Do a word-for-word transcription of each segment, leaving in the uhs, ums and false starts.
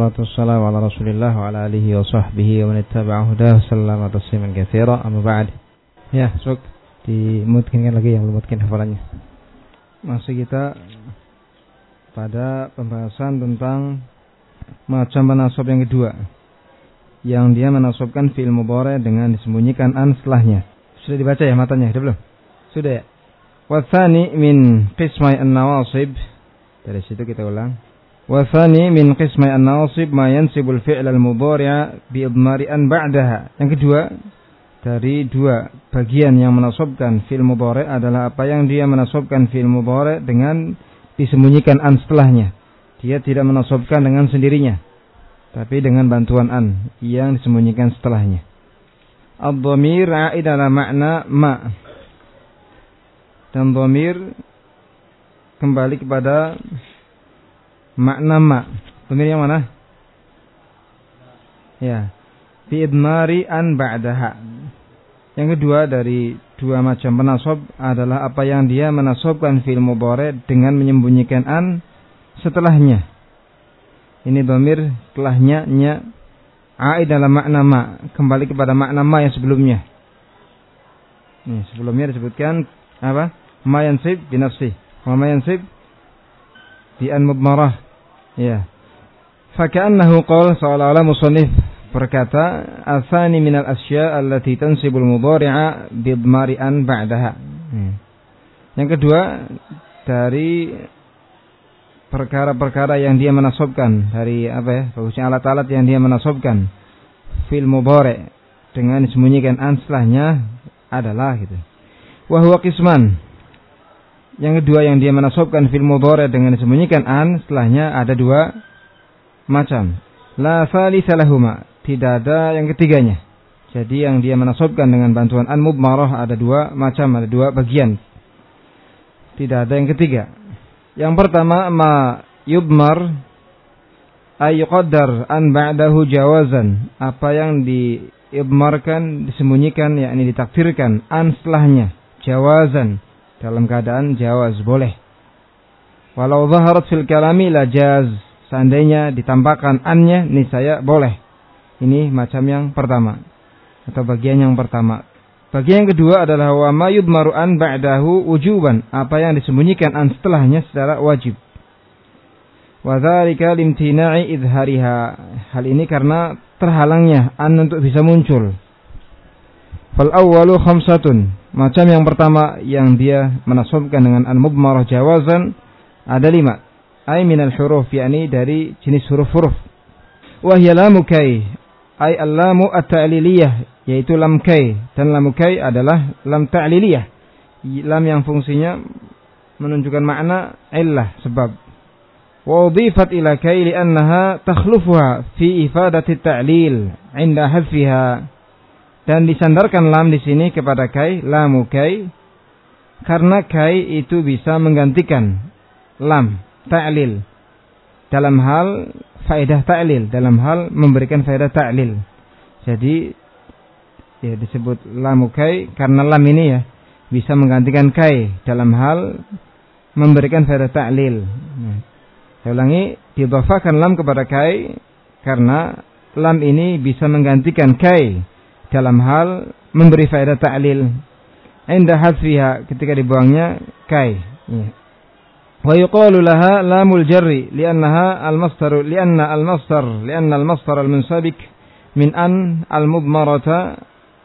wassalatu wassalamu ala Rasulillah wa ala alihi wa sahbihi wa man ittaba'a hudahu sallama tasliman katsira. Amma ba'd. Ya, sok dimutkinkan lagi yang belum mutkin hafalannya. Masih kita pada pembahasan tentang macam penasab yang kedua, yang dia menasabkan fi'il mudhari' dengan disembunyikan an setelahnya. Sudah dibaca ya matanya, sudah belum? Sudah ya. Wa tsani min qismai an-nawasib. Dari situ kita ulang. Wa tsani min qismai an-nawasib ma yansibul fi'l al-mudhari' bi idmari an ba'daha. Yang kedua, dari dua bagian yang menasabkan fi'il mudhari' adalah apa yang dia menasabkan fi'il mudhari' dengan disembunyikan an setelahnya. Dia tidak menasabkan dengan sendirinya, tapi dengan bantuan an yang disembunyikan setelahnya. Ad-dhamir 'aid ala makna ma. Dan dhamir kembali kepada makna ma. Dhamir yang mana? Ya. Fi idmari an ba'daha. Yang kedua dari dua macam penasab adalah apa yang dia menasabkan fi'il mudhari' dengan menyembunyikan an setelahnya. Ini dhamir setelahnya nya a'id dalam makna ma, kembali kepada makna ma yang sebelumnya. Nih, sebelumnya disebutkan apa? Ma yansib bi nafsi, wa ma yansib bi an mudmarah. Ya. Fa ka'annahu qala seolah-olah musannif berkata, "Atsani minal asya' allati tansibul mudhari'a bi idmari an ba'daha." Hmm. Yang kedua dari perkara-perkara yang dia menasabkan, dari apa ya? Bagusnya alat-alat yang dia menasabkan fi'il mudhari' dengan disembunyikan an setelahnya adalah gitu. Wa huwa qisman. Yang kedua yang dia menasabkan fi'il mudhari' dengan disembunyikan an setelahnya ada dua macam. La thalitsa lahuma, tidak ada yang ketiganya. Jadi yang dia menasabkan dengan bantuan an mudmarah ada dua macam, ada dua bagian. Tidak ada yang ketiga. Yang pertama ma yudmar ay yuqaddar an ba'dahu jawazan, apa yang diidmarkan, disembunyikan, yakni ditakdirkan an setelahnya, jawazan, dalam keadaan jawaz, boleh. Walau zaharat fil kalami la jaz, seandainya ditampakkan annya niscaya boleh. Ini macam yang pertama atau bagian yang pertama. Bagian yang kedua adalah wa ma yudmaru an ba'dahu wujuban, apa yang disembunyikan an setelahnya secara wajib. Wa dzalika limtina'i idhariha, hal ini karena terhalangnya an untuk bisa muncul. Fal awwalu khamsatun, macam yang pertama yang dia menasabkan dengan an mudmarah jawazan ada lima. Ay minal huruf, yakni dari jenis huruf-huruf. Wa hiya lamu kai, ay al-lamu at-ta'liliyah, yaitu lam kai, dan lam kai adalah lam ta'liliyah, lam yang fungsinya menunjukkan makna illah, sebab. Wa udhifat ila kai li'annaha takhlufuha fi ifadati at-ta'lil 'inda hadfiha, dan disandarkan lam di sini kepada kai, lamu kai, karena kai itu bisa menggantikan lam ta'lil dalam hal faedah ta'lil, dalam hal memberikan faedah ta'lil. Jadi ya disebut lamu kai karena lam ini ya bisa menggantikan kai dalam hal memberikan faedah ta'lil. Nah, saya ulangi, didhafakan lam kepada kai karena lam ini bisa menggantikan kai dalam hal memberi faedah ta'lil. Inda hadfiha, ketika dibuangnya kai. Ya. Wa yuqalu laha lamul jarri li'annaha al-masdar li'anna al-masdar li'anna al-masdar al-munsabik min an al-mudmarata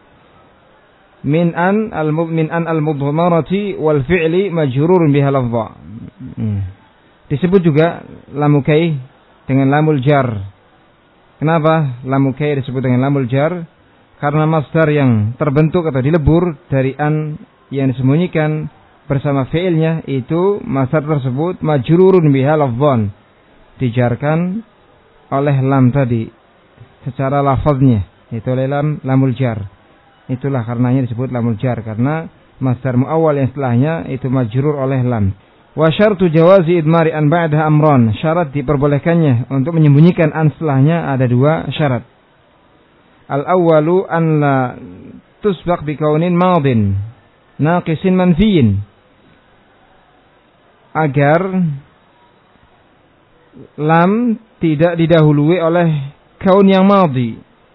min an al-min an al-mudmarati wal fi'li majrurun biha lafdha. Hmm. Disebut juga lamu kai dengan lamul jar. Kenapa lamu kai disebut dengan lamul jar? Karena masdar yang terbentuk atau dilebur dari an yang disembunyikan bersama fi'ilnya itu masdar tersebut majrurun biha lafdhan, dijarkan oleh lam tadi secara lafaznya, itu oleh lam lamul jar. Itulah karenanya disebut lamul jar, karena masdar muawwal yang setelahnya itu majrur oleh lam. Wa syartu jawazi idmari an ba'daha amran, syarat diperbolehkannya untuk menyembunyikan an setelahnya ada dua syarat. Al-awwalu an la tusbaq bi kaunin madin naqisin manfiyin, agar lam tidak didahului oleh kaun yang madhi.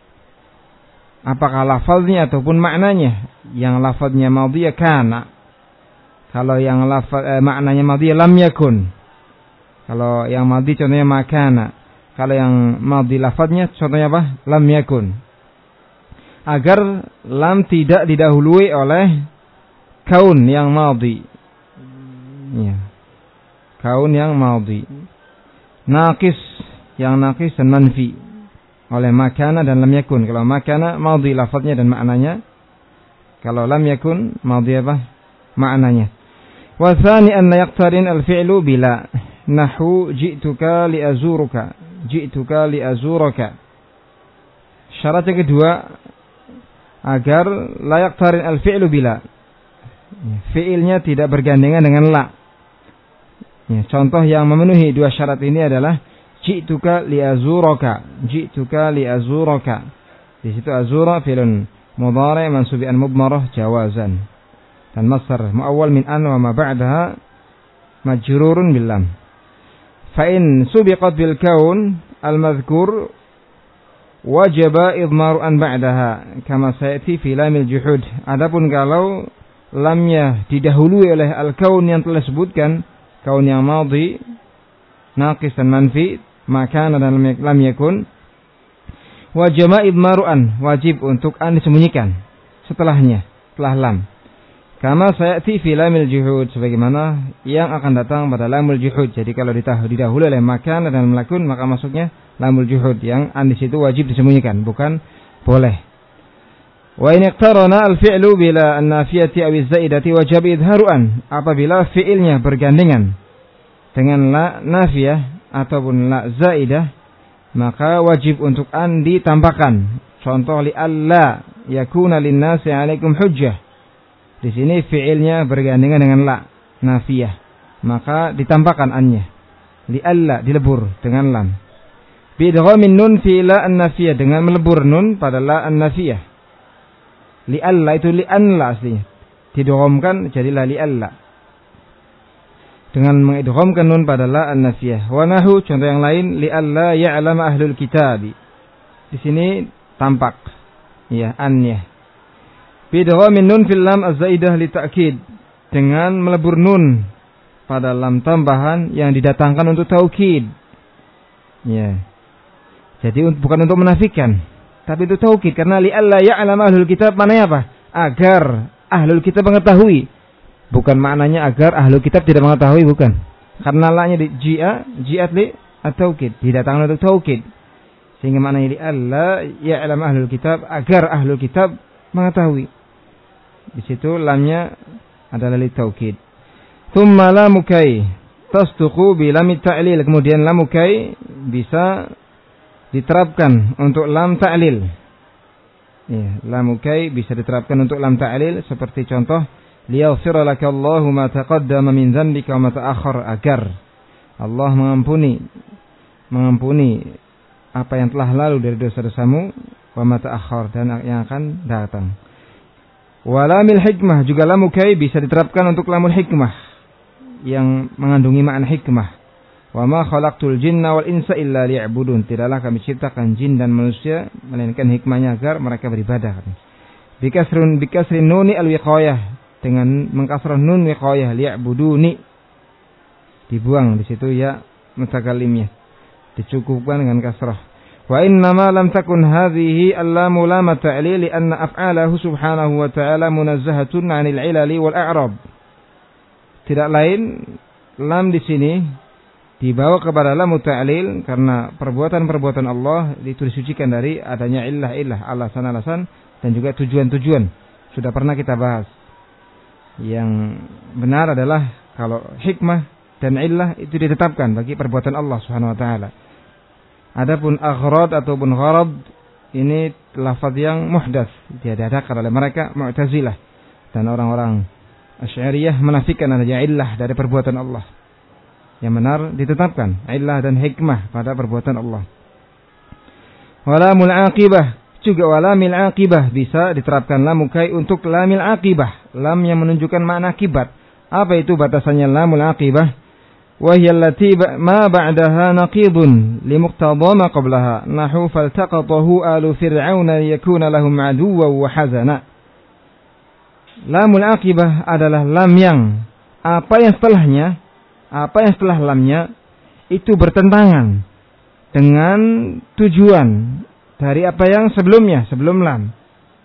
Apakah lafaznya ataupun maknanya? Yang lafaznya madhi ya kana. Kalau yang lafaz eh, maknanya madhi ya lam yakun. Kalau yang madhi contohnya makana. Kalau yang madhi lafaznya contohnya apa? Lam yakun. Agar lam tidak didahului oleh kaun yang madhi. Ya. Kaun yang madhi. Naqis, yang naqis dan manfi oleh makana dan lam yakun. Kalau makana madhi lafaznya dan maknanya. Kalau lam yakun madhi apa? Maknanya. Wa tsani an yaqtarin al-fi'lu bila nahwu ji'tuka li azuruka. Ji'tuka li azuraka. Syarat yang kedua agar la yaqtarin al-fi'lu bila. Fi'ilnya tidak bergandengan dengan la. Ya, contoh yang memenuhi dua syarat ini adalah ji'tuka li azuraka. Ji'tuka li azuraka. Di situ azura fi'lun mudhari' mansub an mudmarah jawazan. Dan masdar muawwal min an wa ma ba'daha majrurun bil lam. Fa in subiqat bil kaun al-madhkur wajaba idmaru an ba'daha kama sayati fi lamil juhud. Adapun kalau lamnya didahului oleh al-kaun yang telah disebutkan, kaun yang madhi, naqis dan manfi, makana dan lam yakun, wajib idmaru an, wajib untuk an disembunyikan setelahnya, setelah lam. Kama sayati fi lamil juhud, sebagaimana yang akan datang pada lamul juhud. Jadi kalau didahului oleh makana dan lam yakun, maka masuknya lamul juhud, yang an di situ wajib disembunyikan, bukan boleh. Wa in iqtarana al-fi'lu bila an-nafiyati aw az-zaidati wajib idharu an. Apabila fi'ilnya bergandengan dengan la nafiyah ataupun la zaidah, maka wajib untuk an ditambahkan. Contoh li alla yakuna lin-nasi 'alaikum hujjah. Di sini fi'ilnya bergandengan dengan la nafiyah, maka ditambahkan annya. Li alla dilebur dengan lam. Bi idghamin nun fi la an-nafiyah, dengan melebur nun pada la an-nafiyah. Li alla itu li an la aslinya, didghamkan jadilah li alla dengan mengidghamkan nun pada la an-nafiyah. Wa nahu, contoh yang lain, li alla ya'lam ahlul kitab. Di sini tampak ya annya. Bi idghamin nun fil lam az-zaidah li ta'kid, dengan melebur nun pada lam tambahan yang didatangkan untuk taukid. Ya. Jadi bukan untuk menafikan, tapi itu taukid, karena li alla ya'lam ahlul kitab maknanya apa? Agar ahlul kitab mengetahui. Bukan maknanya agar ahlul kitab tidak mengetahui, bukan. Karena la-nya di ji'a, ji'at li at-taukid, didatangkan untuk taukid. Sehingga maknanya li alla ya'lam ahlul kitab, agar ahlul kitab mengetahui. Di situ lamnya adalah li taukid. Tsumma lamukai tasduqu bi lam ta'lil. Kemudian lamukai bisa diterapkan untuk lam ta'lil. Ya, lamukai bisa diterapkan untuk lam ta'lil seperti contoh liyaghfira lakallahu ma taqaddama min dhanbika wa ma ta'akhkhar, agar Allah mengampuni mengampuni apa yang telah lalu dari dosa-dosamu, wa ma ta'akhkhar, dan yang akan datang. Wa lamil hikmah, juga lamukai bisa diterapkan untuk lamul hikmah yang mengandungi makna hikmah. Wa ma khalaqtul jinna wal insa illa liya'budun. Tidaklah kami ciptakan jin dan manusia melainkan hikmahnya agar mereka beribadah. Bikasrun bikasrin nuni al-wiqayah, dengan mengkasrah nun wiqayah, liya'buduni. Dibuang di situ ya mutakallimnya. Dicukupkan dengan kasrah. Wa inna ma lam takun hadhihi allamu lam ta'lil li anna af'alahu subhanahu wa ta'ala munazzahatun 'anil 'ilali wal a'rab. Tidak lain lam di sini dibawa kepada lam ta'lil karena perbuatan-perbuatan Allah itu disucikan dari adanya illah-illah, alasan-alasan dan juga tujuan-tujuan. Sudah pernah kita bahas. Yang benar adalah kalau hikmah dan illah itu ditetapkan bagi perbuatan Allah Subhanahu wa taala. Adapun aghrad ataupun gharad ini lafaz yang muhdats, diadakan oleh mereka Mu'tazilah dan orang-orang Asy'ariyah menafikan adanya illah dari perbuatan Allah. Yang benar ditetapkan illah dan hikmah pada perbuatan Allah. Walamul aqibah, juga walamil aqibah bisa diterapkan lamukai untuk lamil aqibah, lam yang menunjukkan makna akibat. Apa itu batasannya lamul aqibah? wa hiya allati ma ba'daha naqidun li muqtada ma qablaha nahu faltaqatahu alu fir'auna yakuna lahum aduwwan wa hazana. Lamul aqibah adalah lam yang apa yang setelahnya, apa yang setelah lamnya itu bertentangan dengan tujuan dari apa yang sebelumnya, sebelum lam.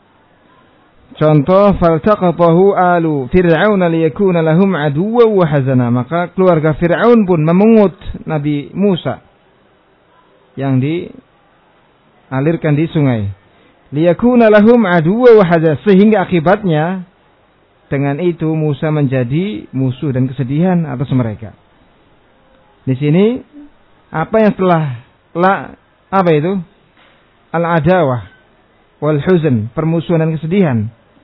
Contoh, faltaqatahu alu fir'aun liyakuna lahum aduwwan wa hazana, maka keluarga Fir'aun pun memungut Nabi Musa yang dialirkan di sungai. Liyakuna lahum aduwwan wa hazana, sehingga akibatnya dengan itu Musa menjadi musuh dan kesedihan atas mereka. Di sini apa yang setelah la apa itu? Al-adawah wal huzn, permusuhan dan kesedihan.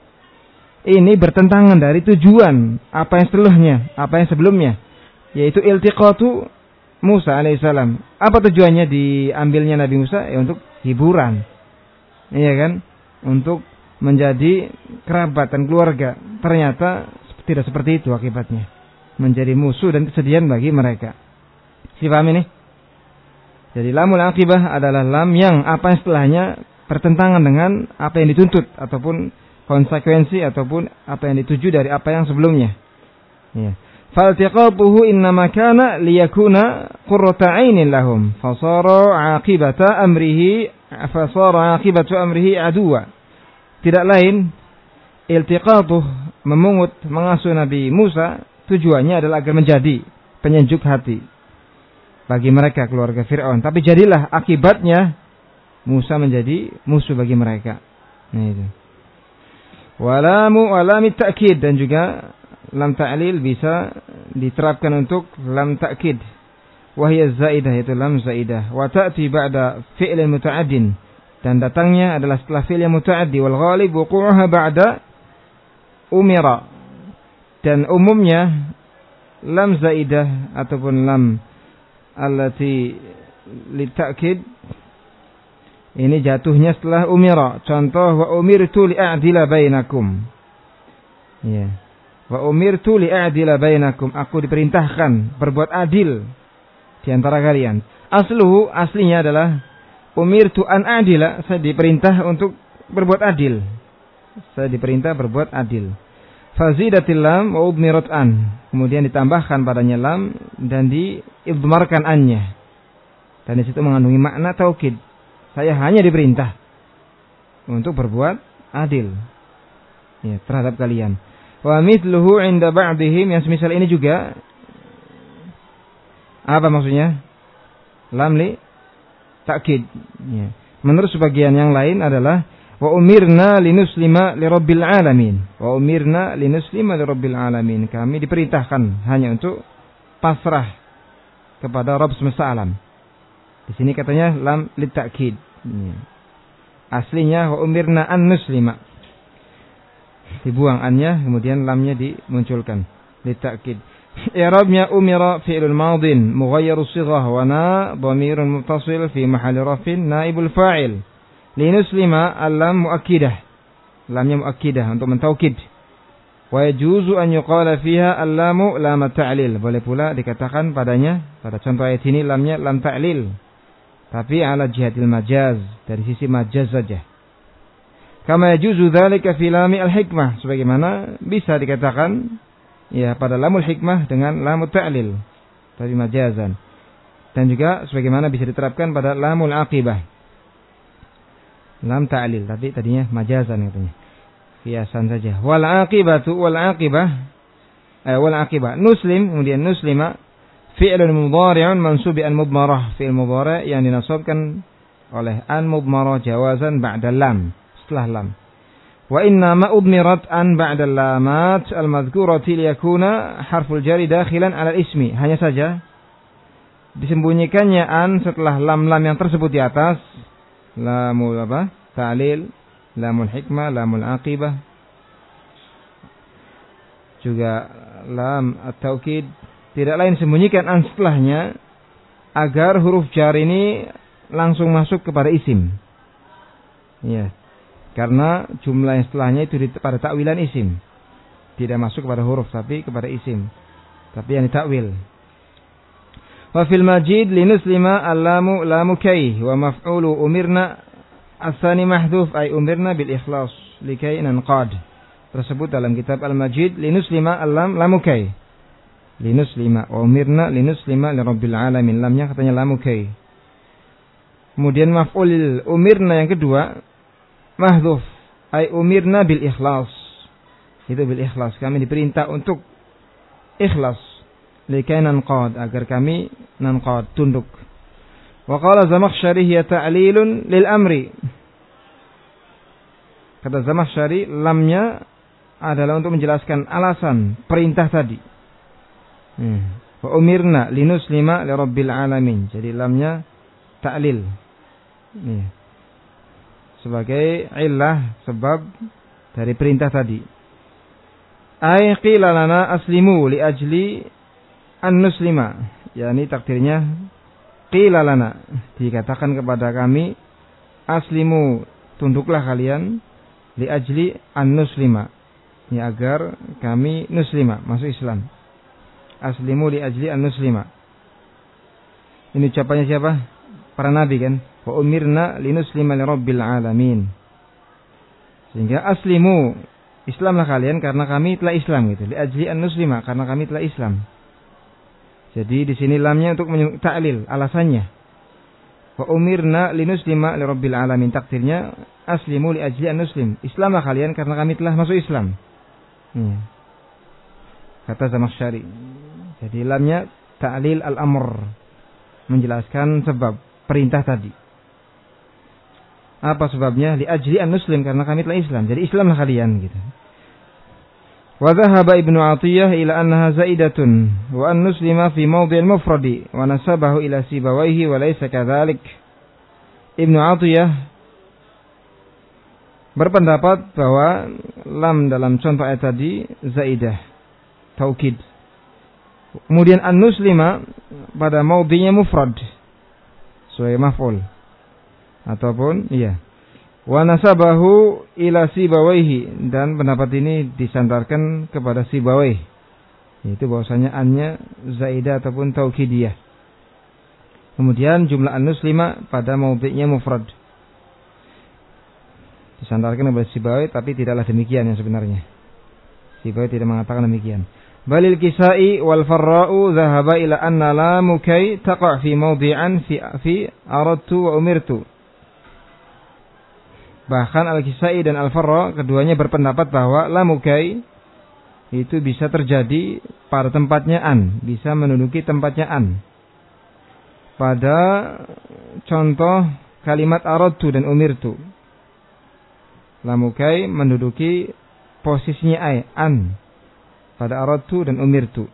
Ini bertentangan dari tujuan apa yang setelahnya, apa yang sebelumnya, yaitu iltiqatu Musa alaihissalam. Apa tujuannya diambilnya Nabi Musa? Ya untuk hiburan. Iya kan? Untuk menjadi kerabat dan keluarga. Ternyata tidak seperti itu akibatnya. Menjadi musuh dan kesedihan bagi mereka. Si paham ini? Jadi lamul aqibah adalah lam yang apa yang setelahnya bertentangan dengan apa yang dituntut ataupun konsekuensi ataupun apa yang dituju dari apa yang sebelumnya. Ya. Faltiqatuhu innama kana liyakuna qurrata 'ainin lahum fasara 'aqibata amrihi fasara 'aqibatu amrihi aduwa. Tidak lain iltiqatuh, memungut mengasuh Nabi Musa, tujuannya adalah agar menjadi penyejuk hati bagi mereka keluarga Fir'aun. Tapi jadilah akibatnya Musa menjadi musuh bagi mereka. Nah itu. Walamu walami ta'kid, dan juga lam ta'lil bisa diterapkan untuk lam ta'kid. Wahiyaz zaidah, itu lam zaidah. Wa ta'ti ba'da fi'lin muta'addin, dan datangnya adalah setelah fi'l yang muta'addi. Wal ghalib wuqu'uha ba'da umira, dan umumnya lam zaidah ataupun lam allati litakid ini jatuhnya setelah umira. Contoh, wa umirtu li'a'dila bainakum. Ya. Wa umirtu li'a'dila bainakum, aku diperintahkan berbuat adil di antara kalian. Asluhu, aslinya adalah umirtu an adila, saya diperintah untuk berbuat adil. Saya diperintah berbuat adil. Fazidatil lam wa udmirat an, kemudian ditambahkan padanya lam dan diidmarkan annya. Dan di situ mengandungi makna taukid. Saya hanya diperintah untuk berbuat adil, ya, terhadap kalian. Wa mithluhu 'inda ba'dihim, yang semisal ini juga apa maksudnya? Lam li ta'kid. Ya. Menurut sebagian yang lain adalah wa umirna linuslima lirabbil alamin. Wa umirna linuslima lirabbil alamin. Kami diperintahkan hanya untuk pasrah kepada Rabb semesta alam. Di sini katanya lam litakid. Ya. Aslinya wa umirna an nuslima. Dibuang annya, kemudian lamnya dimunculkan. Litakid. I'rabnya umira fi'lul madin mughayyaru sighah wa na dhamirun muttasil fi mahalli rafin naibul fa'il. Linuslima al-lam muakkidah. Lamnya muakkidah untuk mentaukid. Wa yajuzu an yuqala fiha al-lamu lam ta'lil. Boleh pula dikatakan padanya, pada contoh ayat ini lamnya lam ta'lil. Tapi ala jihatil majaz, dari sisi majaz saja. Kama yajuzu dzalika fi lami al-hikmah, sebagaimana bisa dikatakan ya pada lamul hikmah dengan lamut ta'lil, tapi majazan. Dan juga sebagaimana bisa diterapkan pada lamul aqibah. Lam ta'lil, tapi tadinya majazan katanya. Kiasan saja. Wal aqibatu wal aqibah eh, wal aqibah nuslim, kemudian nuslima fi'lun mudhari'un mansub bi an mudmarah, fi'il mudhari' yang dinasabkan oleh an mudmarah jawazan ba'da lam, setelah lam. Wa inna ma udmirat an ba'da lamat al-madhkurati liyakuna harful jari dakhilan 'ala al-ismi. Hanya saja disembunyikannya an setelah lam-lam yang tersebut di atas. Lamul apa? Ta'lil, lamul hikmah, lamul aqibah. Juga lam at-taukid. Tidak lain sembunyikan an setelahnya agar huruf jar ini langsung masuk kepada isim. Ya. Karena jumlah yang setelahnya itu pada takwilan isim. Tidak masuk kepada huruf tapi kepada isim. Tapi yang ditakwil. Wa fil majid linuslima al-lamu lamu kay wa maf'ulu umirna as-tsani mahdhuf ay umirna bil ikhlas likay nanqad. Tersebut dalam kitab Al-Majid linuslima al-lam lamu kay. Linuslima wa umirna linuslima lirabbil alamin. Lamnya katanya lamu kay. Kemudian maf'ul umirna yang kedua mahdhuf ay umirna bil ikhlas. Itu bil ikhlas, kami diperintah untuk ikhlas likay nanqad, agar kami nanqad tunduk. Wa qala Zamakhsyari hiya ta'lilun lil amri. Kata Zamakhsyari, lamnya adalah untuk menjelaskan alasan perintah tadi. Hmm. Wa umirna linuslima lirabbil alamin. Jadi lamnya ta'lil. Nih. Sebagai illah, sebab dari perintah tadi. Ay qila lana aslimu li ajli an nuslima. Yani takdirnya qila lana, dikatakan kepada kami aslimu, tunduklah kalian li ajli an nuslima, ya agar kami nuslima, masuk Islam. Aslimu li ajli an nuslima. Ini ucapannya siapa? Para nabi kan? Wa umirna linuslima lirabbil alamin. Sehingga aslimu, Islamlah kalian karena kami telah Islam gitu. Li ajli an nuslima, karena kami telah Islam. Jadi di sini lamnya untuk ta'lil, alasannya. Wa umirna linuslima lirabbil alamin, takdirnya aslimu li ajli an nuslim. Islamlah kalian karena kami telah masuk Islam. Hmm. Kata Zamakhsyari. Jadi lamnya ta'lil al-amr, menjelaskan sebab perintah tadi. Apa sebabnya? Li ajli an nuslim, karena kami telah Islam. Jadi Islamlah kalian gitu. Wa dhahaba Ibnu Athiyah ila annaha zaidatun wa an nuslima fi mawdhi'il mufradi wa nasabahu ila sibawayhi wa laysa kadzalik. Ibnu Athiyah berpendapat bahwa lam dalam contoh ayat tadi zaidah, taukid. Kemudian an nuslima pada mawdhi'nya mufrad sebagai maf'ul ataupun iya. Wa nasabahu ila sibawaihi, dan pendapat ini disandarkan kepada Sibawai, yaitu bahwasanya annya zaidah ataupun taukidiyah. Kemudian jumlah an-nuslima pada maudhi'nya mufrad disandarkan kepada Sibawai, tapi tidaklah demikian yang sebenarnya. Sibawai tidak mengatakan demikian. Balil Kisai wal Farra'u dhahaba ila anna la mukay taqa' fi mawdhi'an fi fi aradtu wa umirtu. Bahkan Al-Kisai dan Al-Farra keduanya berpendapat bahwa lamukai itu bisa terjadi pada tempatnya an, bisa menduduki tempatnya an. Pada contoh kalimat aradtu dan umirtu, lamukai menduduki posisinya ay, an pada aradtu dan umirtu.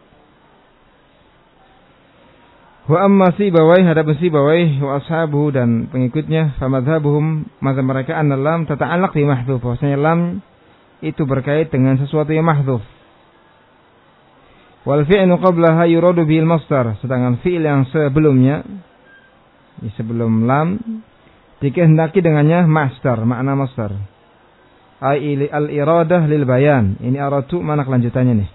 Wa amma Sibawai, hadapun Sibawai wa ashabuhu dan pengikutnya, fa madhabuhum, mazhab mereka anna lam tata'allaq bi mahdhuf, bahwasanya lam itu berkait dengan sesuatu yang mahdhuf. Wal fi'lu qablaha yuradu bil masdar, sedangkan fi'il yang sebelumnya, sebelum lam, dikehendaki dengannya masdar, makna masdar. Ai al-iradah lil bayan. Ini aratu, mana kelanjutannya nih?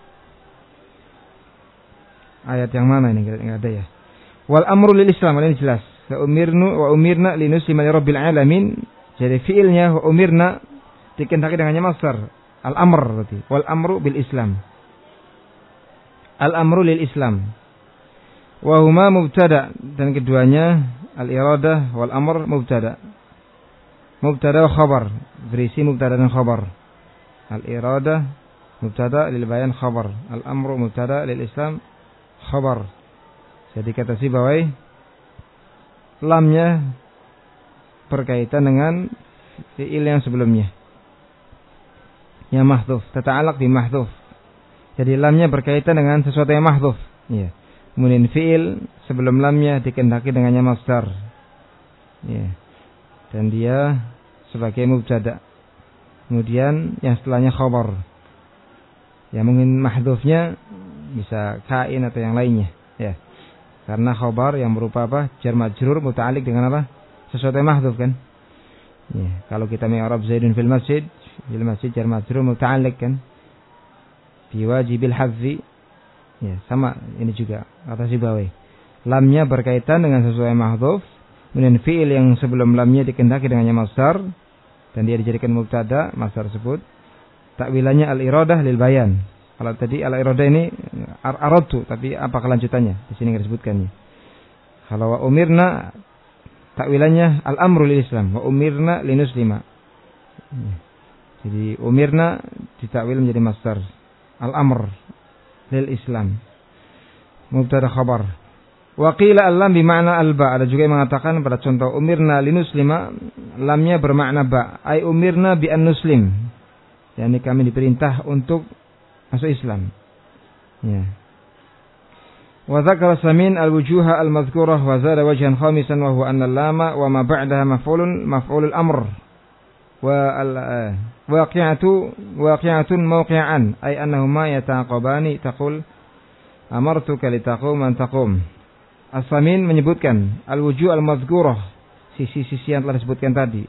Ayat yang mana ini? Enggak ada ya. Wal amru lil Islam, ini jelas. Wa umirnu wa umirna linuslima lirabbil alamin. Jadi fiilnya wa umirna dikehendaki dengannya masdar al-amr berarti. Wal amru bil Islam. Al-amru lil Islam. Wa huma mubtada, dan keduanya al-iradah wal amr mubtada. Mubtada wa khabar, berisi mubtada dan khabar. Al-iradah mubtada lil bayan khabar. Al-amru mubtada lil Islam khabar. Jadi kata Sibawai, lamnya berkaitan dengan fi'il yang sebelumnya, yang mahdhuf, tata'allaq bi mahdhuf. Jadi lamnya berkaitan dengan sesuatu yang mahdhuf. Ya. Kemudian fi'il sebelum lamnya dikehendaki dengannya masdar. Ya. Dan dia sebagai mubtada. Kemudian yang setelahnya khabar. Ya, mungkin mahdhufnya bisa kain atau yang lainnya, ya. Karena khabar yang berupa apa? Jar majrur muta'alliq dengan apa? Sesuatu yang mahdhuf kan? Ya, kalau kita mi'rab Zaidun fil masjid, fil masjid jar majrur muta'alliq kan? Bi wajibil hadzfi. Ya, sama ini juga kata Sibawai. lamnya berkaitan dengan sesuatu yang mahdhuf, kemudian fi'il yang sebelum lamnya dikehendaki dengannya masdar dan dia dijadikan mubtada, masdar tersebut takwilannya al-iradah lil bayan. Kalau tadi al-iradah ini aradtu, tapi apa kelanjutannya? Di sini enggak disebutkannya. Kalau wa umirna takwilannya al-amru lil Islam, wa umirna linuslima. Jadi umirna ditakwil menjadi masdar al-amr lil Islam. Mubtada khabar. Wa qila al-lam bima'na al-ba. Ada juga yang mengatakan pada contoh umirna linuslima, lamnya bermakna ba. Ai umirna bi an nuslim. Yani kami diperintah untuk masuk Islam. Ya. Wa dzakara Samin al-wujuha al-madhkurah wa zada wajhan khamisan wa huwa anna al-lama wa ma ba'daha maf'ulun maf'ulul amr. Wa al-waqi'atu waqi'atun mawqi'an ay annahuma yataqabani taqul amartuka litaqum an taqum. As-Samin menyebutkan al-wujuh al-madhkurah, sisi-sisi yang telah disebutkan tadi.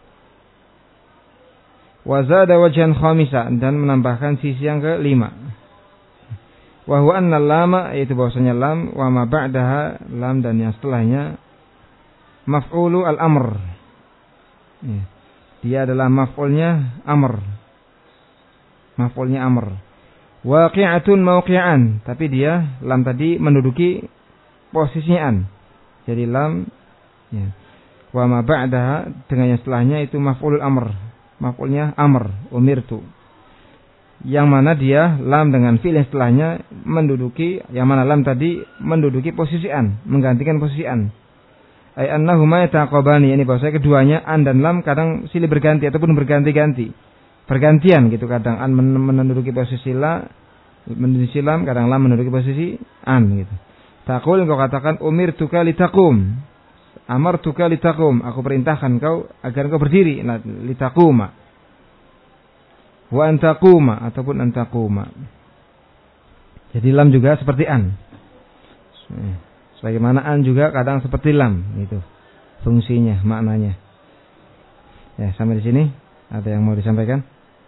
Wa zada wajhan khamisa, dan menambahkan sisi yang kelima. Wa huwa anna lama, yaitu bahwasanya lam wa ma ba'daha, lam dan yang setelahnya maf'ulu al-amr. Ya. Dia adalah maf'ulnya amr. Maf'ulnya amr. Waqi'atun mawqi'an, tapi dia lam tadi menduduki posisinya an. Jadi lam ya. Wa ma ba'daha dengan yang setelahnya itu maf'ulul amr. Maf'ulnya amr, umirtu. Yang mana dia lam dengan fi'il yang setelahnya menduduki, yang mana lam tadi menduduki posisi an, menggantikan posisi an. Ai annahuma yataqabani, yani bahwasanya keduanya an dan lam kadang silih berganti ataupun berganti-ganti. Bergantian gitu, kadang an menduduki posisi la, menduduki lam, kadang lam menduduki posisi an gitu. Taqul, engkau katakan umirtuka litaqum. Amartuka litaqum, aku perintahkan kau agar kau berdiri, litaquma. Wa antaquma ataupun antaquma. Jadi lam juga seperti an. Sebagaimana an juga kadang seperti lam, itu fungsinya, maknanya. Ya, sampai di sini ada yang mau disampaikan?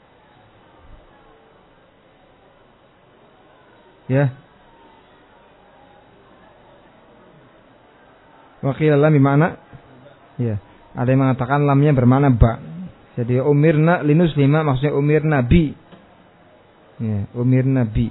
Ya. Wakil lam bermakna, ya, ada yang mengatakan lamnya bermakna ba. Jadi umirna linuslima, maksudnya umirna bi. Ya, umirna bi.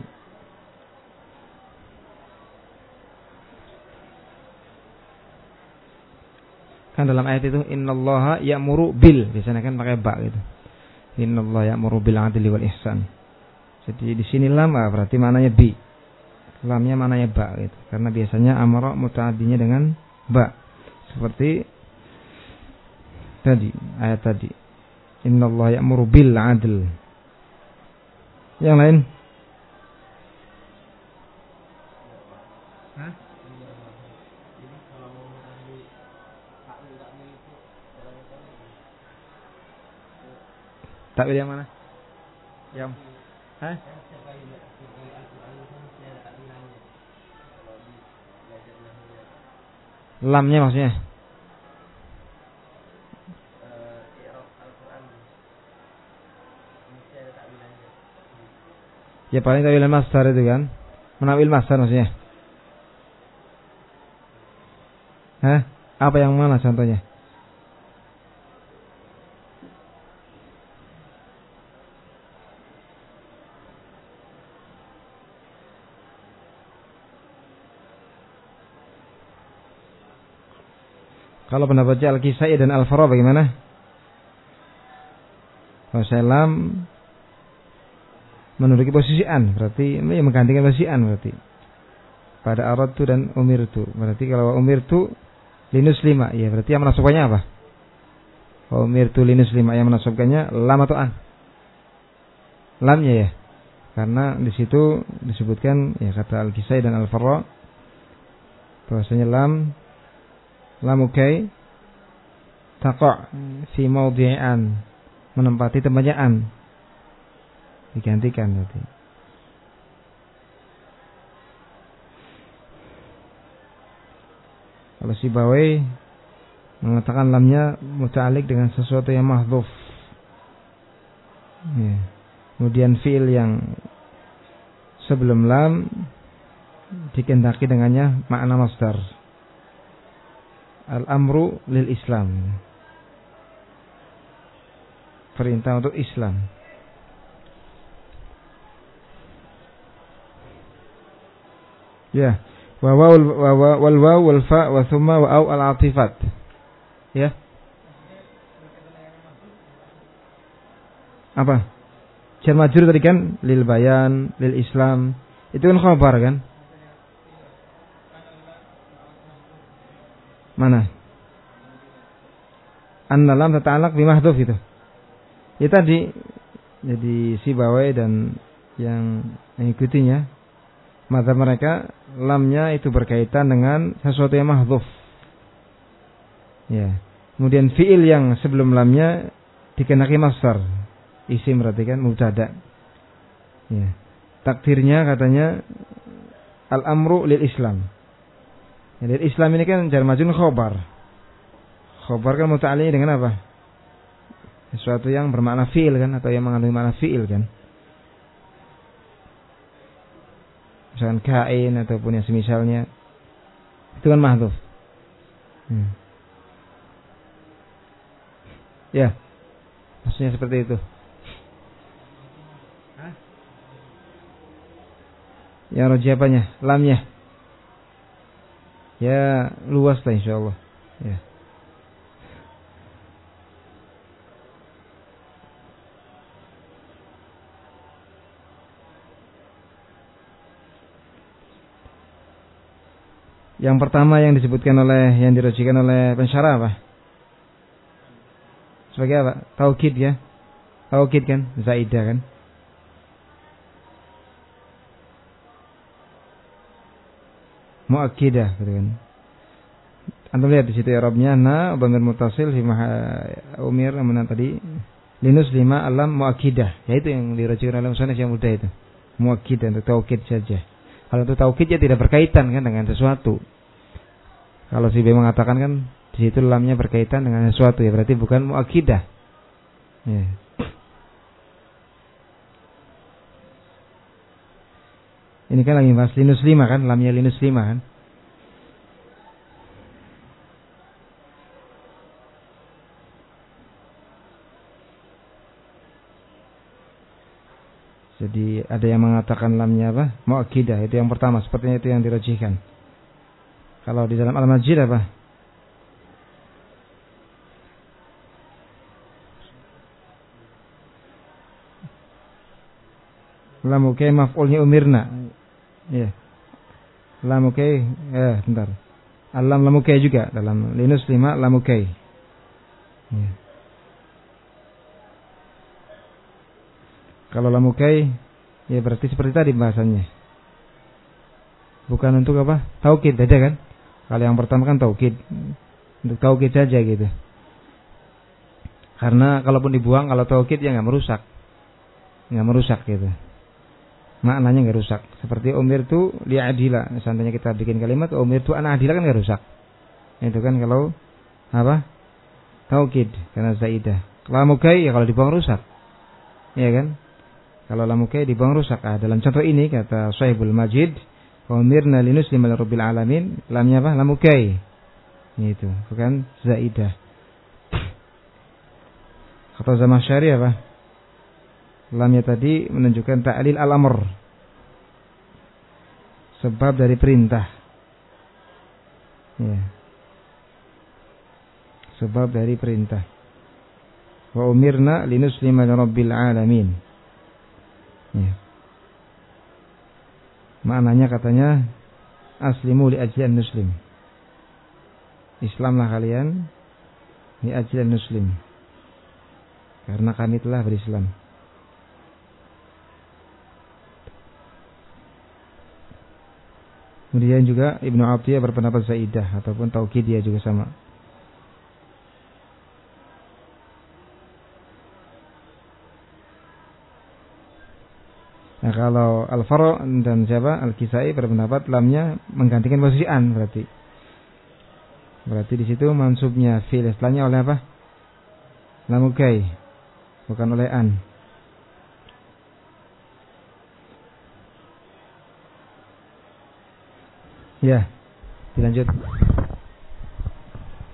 Kan dalam ayat itu innallaha ya'muru bil, biasanya kan pakai ba gitu. Innallaha ya'muru bil 'adli wal ihsan. Jadi di sini lam berarti maknanya bi. Lamnya maknanya ba gitu. Karena biasanya amara mutaaddinya dengan ba. Seperti tadi, ayat tadi. Innallaha ya'muru bil 'adl. Yang lain? Hah? Takwil yang mana? Yang Hah? Lamnya maksudnya? Ya paling takwil masdar itu kan. Menawil masdar maksudnya. Hah? Apa yang mana contohnya? Kalau pendapatnya Al-Kisai dan Al-Farra bagaimana? Kalau salam menduduki posisi an, berarti ya menggantikan posisi an berarti. Pada aradtu dan umirtu. Berarti kalau umirtu linuslima, ya berarti yang menasabkannya apa? Umirtu linuslima, yang menasabkannya lam atau an? Lamnya ya. Karena di situ disebutkan ya kata Al-Kisai dan Al-Farra bahwasanya lam lamukai taqa' fi mawdi'an, menempati tempatnya an, digantikan berarti. Kalau Sibawai mengatakan lamnya muta'alliq dengan sesuatu yang mahdhuf. Ya. Kemudian fi'il yang sebelum lam dikehendaki dengannya makna masdar. Al-amru lil Islam. Perintah untuk Islam. Ya, wa waw wal waw wal fa wa thumma wa au al atifat. Ya. Apa? Jar majrur tadi kan lil bayan, lil Islam. Itu kan khabar kan? Mana? Anna lam tata'allaq bi mahdhuf itu. Ya tadi jadi Sibawai dan yang mengikutinya mazhab mereka lamnya itu berkaitan dengan sesuatu yang mahdhuf. Ya. Kemudian fiil yang sebelum lamnya dikenaki masdar. Isim berarti kan mubtada. Ya. Takdirnya katanya al-amru lil Islam. Jadi Islam ini kan jar majrur khobar. Khobar kan muta'alliq dengan apa? Sesuatu yang bermakna fiil kan atau yang mengandung makna fiil kan. Misalkan kain ataupun yang semisalnya itu kan mahdhuf. Hmm. Ya. Maksudnya seperti itu. Hah? Yang roji apanya? Lamnya. Ya, luas lah insyaallah. Ya. Yang pertama yang disebutkan oleh yang dirojikan oleh pensyarah apa? Sebagai apa? Taukid ya. Taukid kan, zaidah kan. Muakkidah gitu kan. Antum lihat di situ i'rabnya na dhamir muttasil fi umir mana tadi linus lima alam muakkidah. Ya itu yang dirojikan oleh musannif yang mudah itu. Muakkidah untuk taukid saja. Kalau untuk taukid ya tidak berkaitan kan dengan sesuatu. Kalau si B mengatakan kan di situ lamnya berkaitan dengan sesuatu ya berarti bukan muakkidah. Ya. Ini kan lagi bahas linus lima kan, lamnya linus lima kan. Jadi ada yang mengatakan lamnya apa? Muakkidah, itu yang pertama, sepertinya itu yang dirajihkan. Kalau di dalam Al-Majid apa? Lamukai maf'ulnya umirna. Ya. Lamukai, eh bentar. Alam lamukai juga dalam linus lima lamukai. Ya. Kalau lamukai ya berarti seperti tadi bahasanya. Bukan untuk apa? Taukid saja kan? Kalau yang pertama kan taukid. Untuk taukid saja gitu. Karena kalaupun dibuang kalau taukid ya enggak merusak. Enggak merusak gitu. Maknanya enggak rusak. Seperti umir tu li'adila. Seandainya kita bikin kalimat umir tu ana adila kan enggak rusak. Itu kan kalau apa? Taukid karena zaidah. Lamukai ya kalau dibuang rusak. Iya kan? Kalau lamukai dibuang rusak. Ah, dalam contoh ini kata Sahibul Majid, umirna linuslima lirabbil alamin, lamnya apa? Lamukai. Itu, bukan zaidah. Kata Zamakhsyari apa? Lamnya tadi menunjukkan ta'lil al-amr. Sebab dari perintah. Ya. Sebab dari perintah. Wa umirna linuslima lirabbil alamin. Ya. Maknanya katanya aslimu li ajli muslim. Islamlah kalian li ajli muslim. Karena kami telah berislam. Kemudian juga Ibnu Atiyah berpendapat zaidah ataupun taukid dia juga sama. Nah, kalau Al-Faro dan siapa Al-Kisai berpendapat lamnya menggantikan posisi an berarti. Berarti di situ mansubnya fi'il setelahnya oleh apa? Lamukai, bukan oleh an. Ya, dilanjut.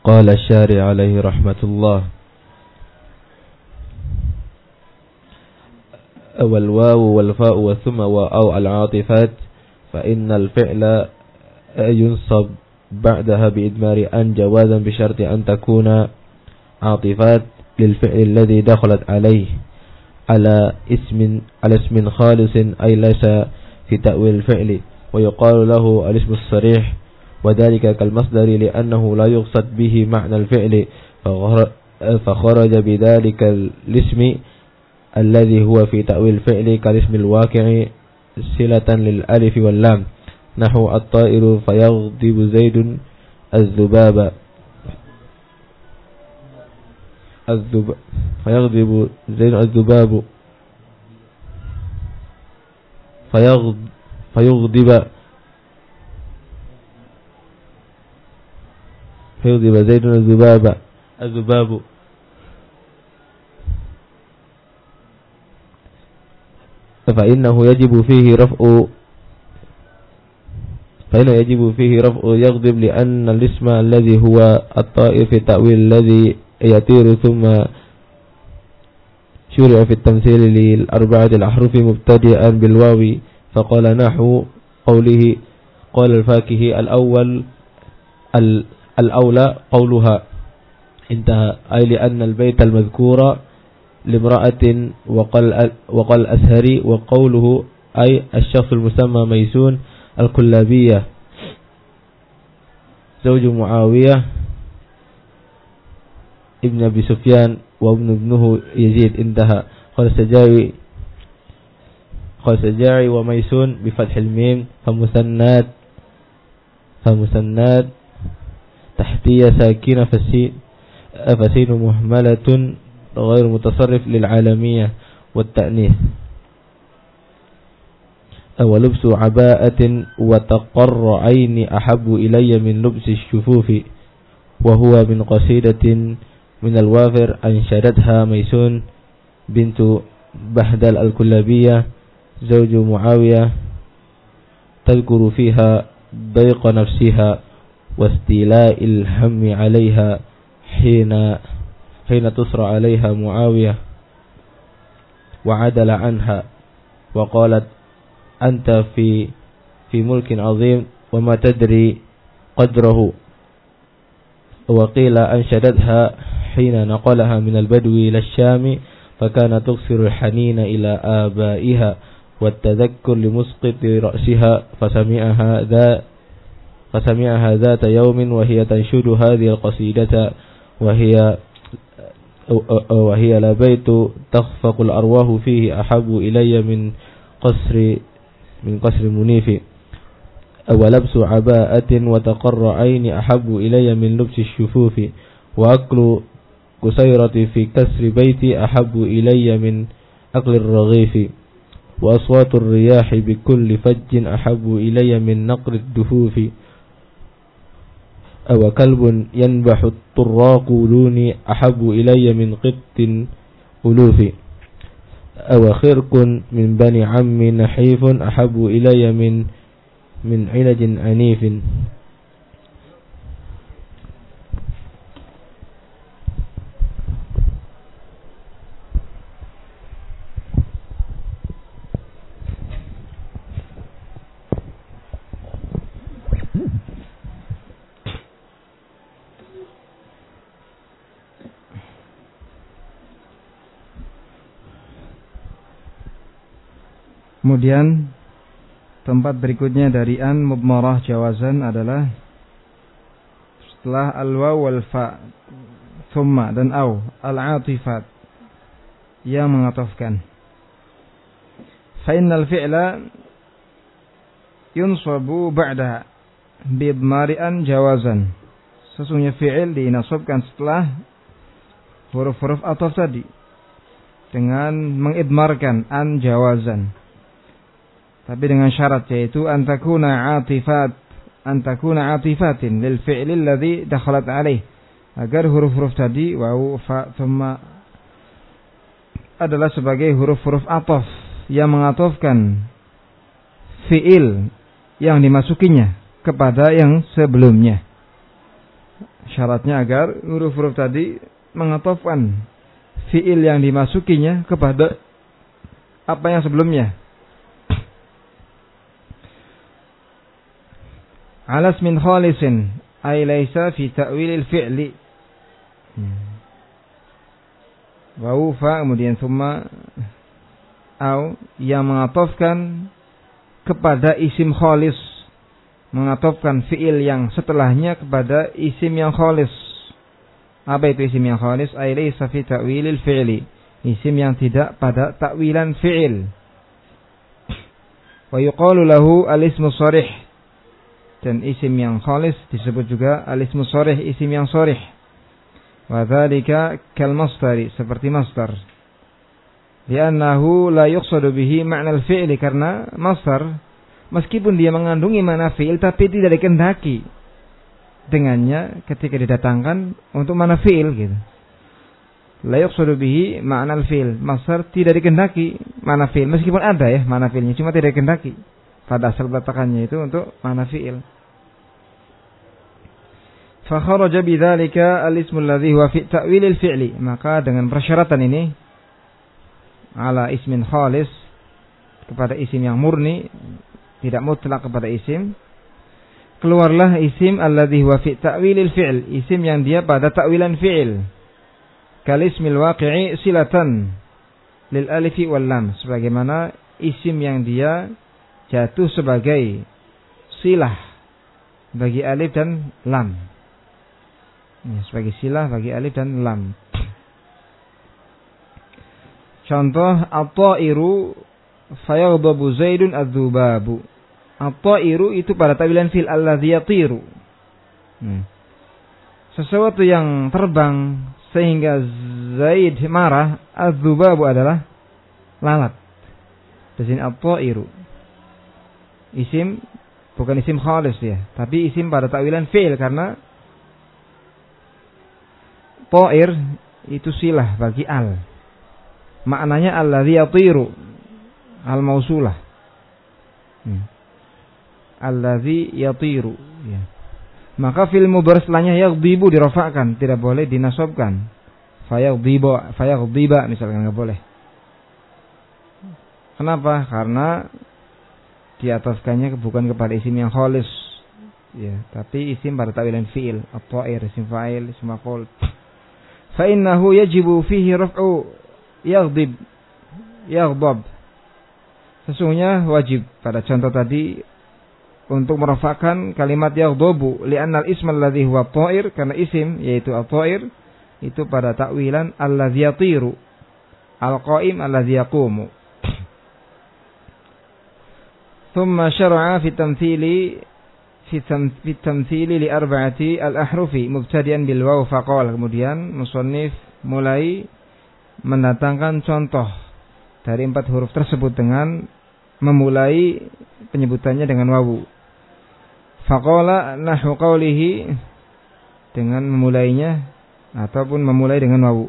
قال الشارع عليه رحمة الله: والواو والفاء والثم وأو العاطفات فإن الفعل ينصب بعدها بإدمار أن جوازا بشرط أن تكون عاطفات للفعل الذي دخلت عليه على اسم على اسم خالص أي ليس في تأويل الفعل، ويقال له الاسم الصريح، وذلك كالمصدر لأنه لا يقصد به معنى الفعل، فخرج بذلك الاسم الذي هو في تأويل الفعل كالاسم الواقع صلة للألف واللام، نحو الطائر فيغضب زيد الذباب الذب فيغضب زيد الذباب فيغض فيغضب فيغضب زيد الذباب الذباب فإنه يجب فيه رفع فإنه يجب فيه رفع يغضب لأن الاسم الذي هو الطائر في التأويل الذي يطير ثم شرع في التمثيل للأربعة الأحرف مبتدئا بالواو، فقال نحو قوله قال الفاكهي الأول الأولى قولها انتهى، أي لأن البيت المذكور لامرأة وقال وقال الأسهري وقوله أي الشخص المسمى ميسون الكلابية زوج معاوية ابن أبي سفيان وابن ابنه يزيد انتهى. قال السجاعي قال السجاعي وميسون بفتح الميم فمثنات فمثنات تحتية ساكنة فسين فسين مهملة غير متصرف للعالمية والتأنيث. ولبس عباءة وتقر عيني أحب إلي من لبس الشفوف، وهو من قصيدة من الوافر أنشدتها ميسون بنت بهدل الكلابية زوج معاوية، تذكر فيها ضيق نفسها واستيلاء الهم عليها حين حين تصر عليها معاوية، وعدل عنها وقالت أنت في في ملك عظيم وما تدري قدره. وقيل أنشدتها حين نقلها من البدو إلى الشام، فكان تكثر الحنين إلى آبائها والتذكر لمسقط رأسها، فسمعها ذا فسمعها ذات يوم وهي تنشد هذه القصيدة وهي وهي لبيت تخفق الأرواح فيه أحب إلي من قصر من قصر منيف، ولبس عباءة وتقر عيني أحب إلي من لبس الشفوف، وأكل قصيرة في كسر بيتي أحب إلي من أكل الرغيف، وأصوات الرياح بكل فج أحب إلي من نقر الدفوف، وكلب ينبح الطراق لوني أحب إلي من قط ألوف، وخرق من بني عم نحيف أحب إلي من من علاج عنيف. Kemudian tempat berikutnya dari an mudmarah jawazan adalah setelah al-waw wal fa, thumma dan au, al-atifat yang mengatofkan. Fa innal fi'la yunsabu ba'daha bi idmari an jawazan. Sesungguhnya fi'il dinasabkan setelah huruf-huruf ataf tadi dengan mengidmarkan an jawazan. Tapi dengan syarat, yaitu antakuna atifat antakuna atifatin lil fi'li alladhi dakhalat alaih, agar huruf-huruf tadi waw fa thumma adalah sebagai huruf-huruf ataf yang mengatofkan fi'il yang dimasukinya kepada yang sebelumnya. Syaratnya agar huruf-huruf tadi mengatofkan fiil yang dimasukinya kepada apa yang sebelumnya. Alas min khalisin ay laisa fi ta'wilil fi'li. Wawu fa kemudian summa au yang mengatofkan kepada isim khalis, mengatofkan fiil yang setelahnya kepada isim yang khalis. Apa itu isim yang khalis? Ay laysa fi ta'wilil fi'li. Isim yang tidak pada takwilan fi'il. Wa yuqalu lahu al-ismu sharih. Dan isim yang khalis disebut juga al-ismu sharih, isim yang sharih. Wa dzalika kal masdari, seperti masdar. Li'annahu la yuqsadu bihi ma'na al-fi'li, karena masdar meskipun dia mengandungi makna fi'il tapi tidak dikehendaki dengannya ketika didatangkan untuk makna fi'il gitu. La yuqsadu bihi ma'na al-fi'il. Masdar tidak dikehendaki makna fi'il, meskipun ada ya makna fi'ilnya, cuma tidak dikehendaki pada asal peletakannya itu untuk makna fi'il. Fa kharaja bidzalika al-ismu alladhi huwa fi ta'wil al-fi'li. Maka dengan persyaratan ini ala ismin khalis, kepada isim yang murni, tidak mutlak kepada isim, keluarlah isim alladhi huwa fi ta'wilil fi'l, isim yang dia pada ta'wilan fi'il. Kal ismil waqi'i silatan lil alifi wal lam, sebagaimana isim yang dia jatuh sebagai silah bagi alif dan lam. Ya, sebagai silah bagi alif dan lam. Contoh at-ta'iru fayaghdabu Zaidun adz-dzubabu. At-ta'iru itu pada ta'wilan fil alladzi yatiru. Hmm. Sesuatu yang terbang sehingga Zaid marah, adz-dzubabu adalah lalat. Di sini at-ta'iru isim, bukan isim khalis ya, tapi isim pada ta'wilan fi'il, karena ta'ir itu silah bagi al. Maknanya alladzi yatiru, al-mausulah. Hmm. Alladzi yatiru ya. Maka fil mudhari setelahnya yaghdibu dirafa'kan, tidak boleh dinasabkan. Fayaghdiba, fayaghdiba misalkan, enggak boleh. Kenapa? Karena diataskannya bukan kepada isim yang khalis ya, tapi isim pada ta'wilan fi'il, at-ta'ir, isim fa'il, isim maf'ul. Fa innahu yajibu fihi raf'u yaghdib, yaghdab. Sesungguhnya wajib pada contoh tadi untuk merafa'kan kalimat yaghdabu, li'anna al-ism alladhi huwa at-ta'ir, karena isim yaitu at-ta'ir itu pada ta'wilan alladhi yatiru, al-qa'im alladhi yaqumu. Thumma syara'a fi tamthili fi tamthili li arba'ati al-ahrufi mubtadi'an bil waw faqala. Kemudian musannif mulai mendatangkan contoh dari empat huruf tersebut dengan memulai penyebutannya dengan wawu. Faqala nahwu qawlihi, dengan memulainya ataupun memulai dengan wawu.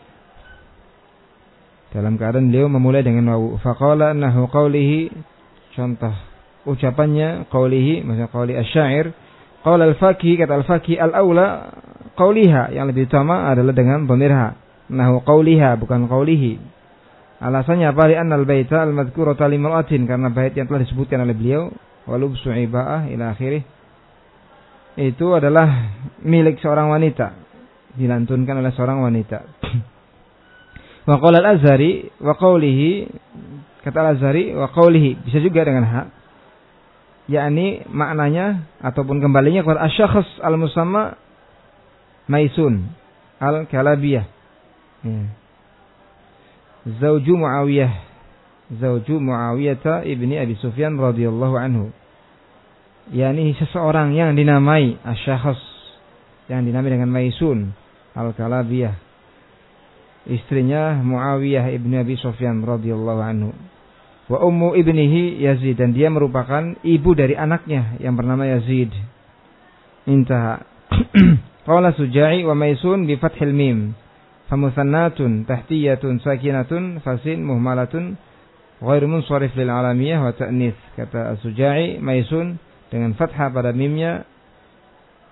Dalam keadaan beliau memulai dengan wawu. Faqala nahwu qawlihi, contoh ucapannya qawlihi, maksudnya qawli asy-syair. Qala al-faqih, kata al-faqih, al-aula qawliha, yang lebih utama adalah dengan dhamir ha. Nahwu qawliha, bukan qawlihi. Alasannya apa? Li'anna al-baita al-madhkurata limra'atin, karena bait yang telah disebutkan oleh beliau, walubsu iba'ah ila akhirih, itu adalah milik seorang wanita, dilantunkan oleh seorang wanita. Wa qala al-Azhari wa qawlihi, kata al-Azhari wa qawlihi, bisa juga dengan ha, yakni maknanya ataupun kembalinya kepada asy-syakhs al-musamma Maisun al-Kalabiyah, ya. Zauju Muawiyah, Zauju Muawiyah ibni Abi Sufyan radhiyallahu anhu, yakni seseorang yang dinamai asy-syakhs, yang dinamai dengan Maisun al-Kalabiyah, istrinya Muawiyah ibni Abi Sufyan radhiyallahu anhu. Wa ummu ibnihi Yazid, dan dia merupakan ibu dari anaknya yang bernama Yazid. Intaha. Qala Suja'i wa Maisun bi fathil mim, famuthannatun tahtiyatun sakinatun fasin muhmalatun ghairu munsharif lil alamiyah wa ta'nits. Kata Suja'i, Maisun dengan fathah pada mimnya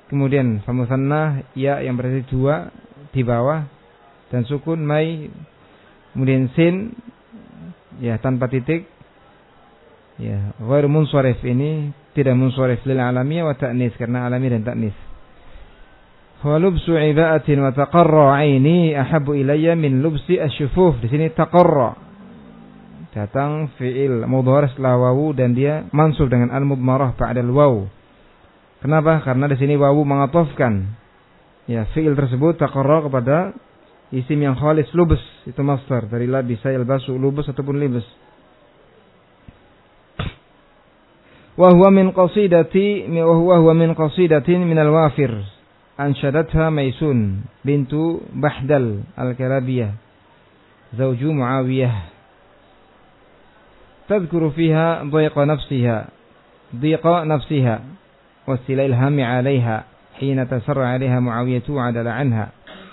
kemudian fa musanna ya yang berarti dua di bawah dan sukun mai, kemudian sin ya tanpa titik ya ghairu munsharif, ini tidak munsharif lil alamiyah wa ta'nis karena alami dan ta'nis. Wa lubsu ibaatin wa taqarra aini ahabbu ilayya min lubsi asyufuf. Di sini taqarra datang fi'il mudhari setelah wawu dan dia mansub dengan al-mudmarah ba'dal waw. Kenapa? Karena di sini wawu mengatofkan ya fi'il tersebut taqarra kepada isim yang khalis lubus, itu masdar dari labisa yalbasu lubus ataupun libus. Wa huwa min qasidati wa huwa huwa min qasidatin min al-Wafir anshadatha Maisun bintu Bahdal al-Kalabiyah zawju Muawiyah tadhkuru fiha dhiqa nafsiha dhiqa nafsiha wa silal hami 'alayha hina tasarra 'alayha Muawiyah wa 'adala 'anha.